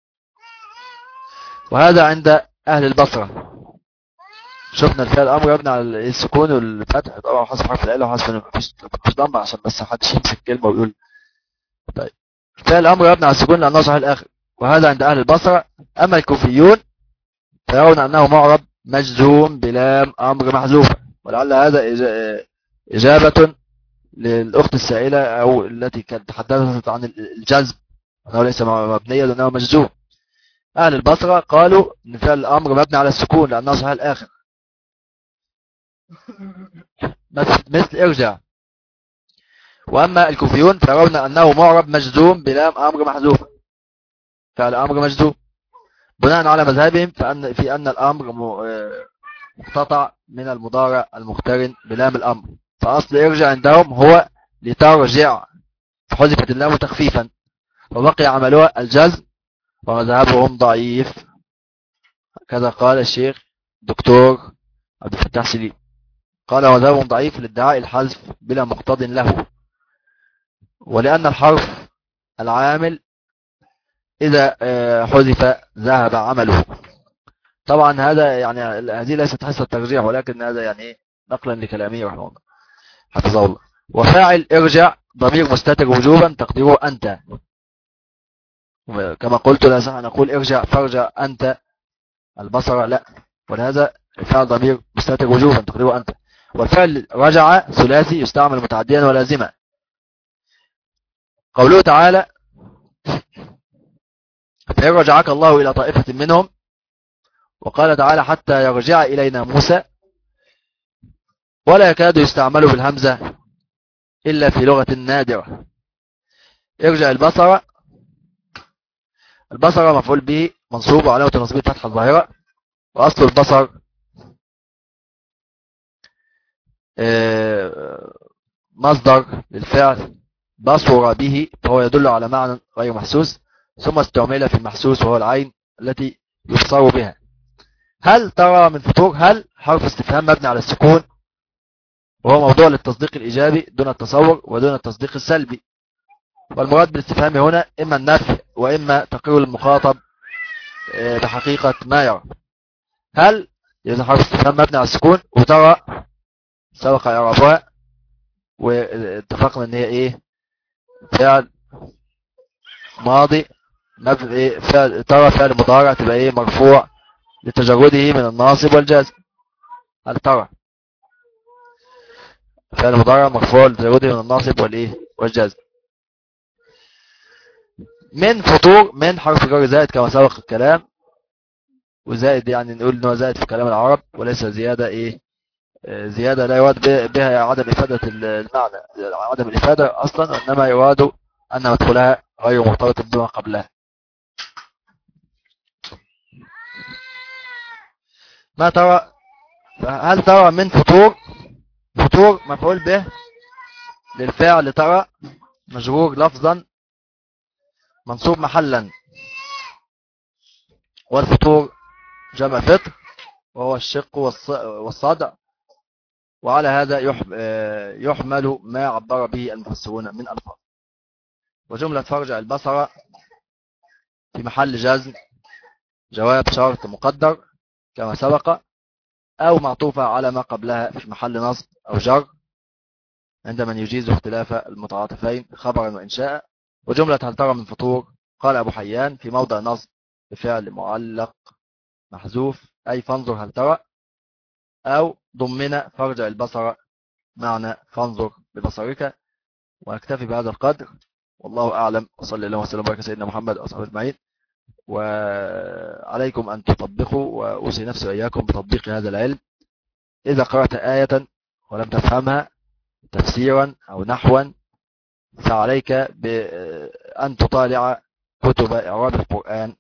وهذا عند اهل البصره. شفنا الفعل الامر مبني على السكون والفتح طبعا حسب حرف العله وحسب مفيش ضم عشان بس محدش يمسك كلمه ويقول. طيب فعل الامر مبني على السكون لانه صحيح الاخر، وهذا عند اهل البصره. اما الكوفيون فيرون انه معرب مجزوم بلام امر محذوفه، ولعل هذا اجابه للاخت السائله او التي كانت تحدثت عن الجزم انه ليس مبنيا لانه مجزوم. اهل البصره قالوا ان فعل الامر مبني على السكون لانه صحيح الاخر مثل ارجع. واما الكوفيون فيرون انه معرب مجزوم بلام امر محذوفه، فعل امر مجزوم بناء على مذهبهم في ان الامر مقتطع من المضارع المقترن بلام الامر، فاصل ارجع عندهم هو لترجع، فحذفت اللام تخفيفا وبقي عملها الجزم، ومذهبهم ضعيف كذا قال الشيخ دكتور عبد الفتاح سليم، قال مذهبهم ضعيف لادعاء الحذف بلا مقتض له، ولأن الحرف العامل إذا حذف ذهب عمله. طبعا هذا يعني هذه ليست حصة ترجيح، ولكن هذا يعني نقلا لكلامه رحمه الله حفظه الله. وفاعل ارجع ضمير مستتر وجوبا تقديره أنت، كما قلت لا صح نقول ارجع فارجع أنت البصر لا، ولهذا فعل ضمير مستتر وجوبا تقديره أنت. والفعل رجع ثلاثي يستعمل متعديا ولازما. قوله تعالى فإن رجعك الله إلى طائفة منهم، وقال تعالى حتى يرجع إلينا موسى، ولا يكاد يستعمل بالهمزة إلا في لغة نادرة. ارجع البصر، البصر مفعول به منصوب وعلامة نصبه فتحة الظاهرة، وأصل البصر مصدر للفعل بصر به، فهو يدل على معنى غير محسوس، ثم استعمل في المحسوس وهو العين التي يبصر بها. هل ترى من فطور؟ هل حرف استفهام مبني على السكون، وهو موضوع للتصديق الإيجابي دون التصور ودون التصديق السلبي، والمراد بالاستفهام هنا إما النفي وإما تقرير المخاطب بحقيقة ما يرى. هل إذا حرف استفهام مبني على السكون، وترى سبق إعرابها واتفقنا ان هي ايه فعل ماضي فعل ترى فعل مضارع تبقى ايه مرفوع لتجرده من الناصب والجازم. هل ترى فعل مضارع مرفوع لتجرده من الناصب والايه والجازم. من فطور، من حرف جر زائد كما سبق الكلام، وزائد يعني نقول انه زائد في كلام العرب وليس زيادة ايه زيادة لا يراد بها عدم إفادة المعنى عدم الإفادة أصلا، وإنما يراد أن مدخلها غير مرتبط بما قبلها. ما ترى، هل ترى من فطور؟ فطور مفعول به للفعل ترى مجرور لفظا منصوب محلا، والفطور جمع فطر وهو الشق والصدع، وعلى هذا يحمل ما عبر به المفسرون من ألفاظ. وجملة فارجع البصر في محل جزم جواب شرط مقدر كما سبق، أو معطوفة على ما قبلها في محل نصب أو جر عند من يجيز اختلاف المتعاطفين خبرا وإنشاء. وجملة هل ترى من فطور قال أبو حيان في موضع نصب بفعل معلق محذوف أي فانظر هل ترى، أو ضمن فارجع البصر معنى فانظر ببصرك. ونكتفي بهذا القدر، والله أعلم، وصلى الله وسلم وبارك سيدنا محمد وصحبه أجمعين. وعليكم أن تطبقوا، وأوصي نفسي وإياكم بتطبيق هذا العلم. إذا قرأت آية ولم تفهمها تفسيرا أو نحوا فعليك بأن تطالع كتب إعراب القرآن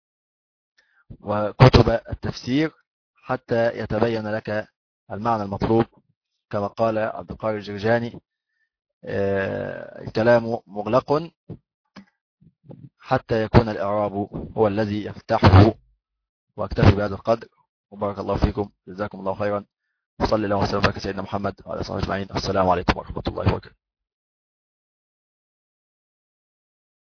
وكتب التفسير حتى يتبين لك المعنى المطلوب، كما قال عبد القادر الجرجاني: الكلام مغلق حتى يكون الإعراب هو الذي يفتحه. واكتفي بهذا القدر، وبارك الله فيكم، جزاكم الله خيرا، وصلى الله وسلم على سيدنا محمد وعلى اله وصحبه اجمعين. السلام عليكم ورحمة الله وبركاته.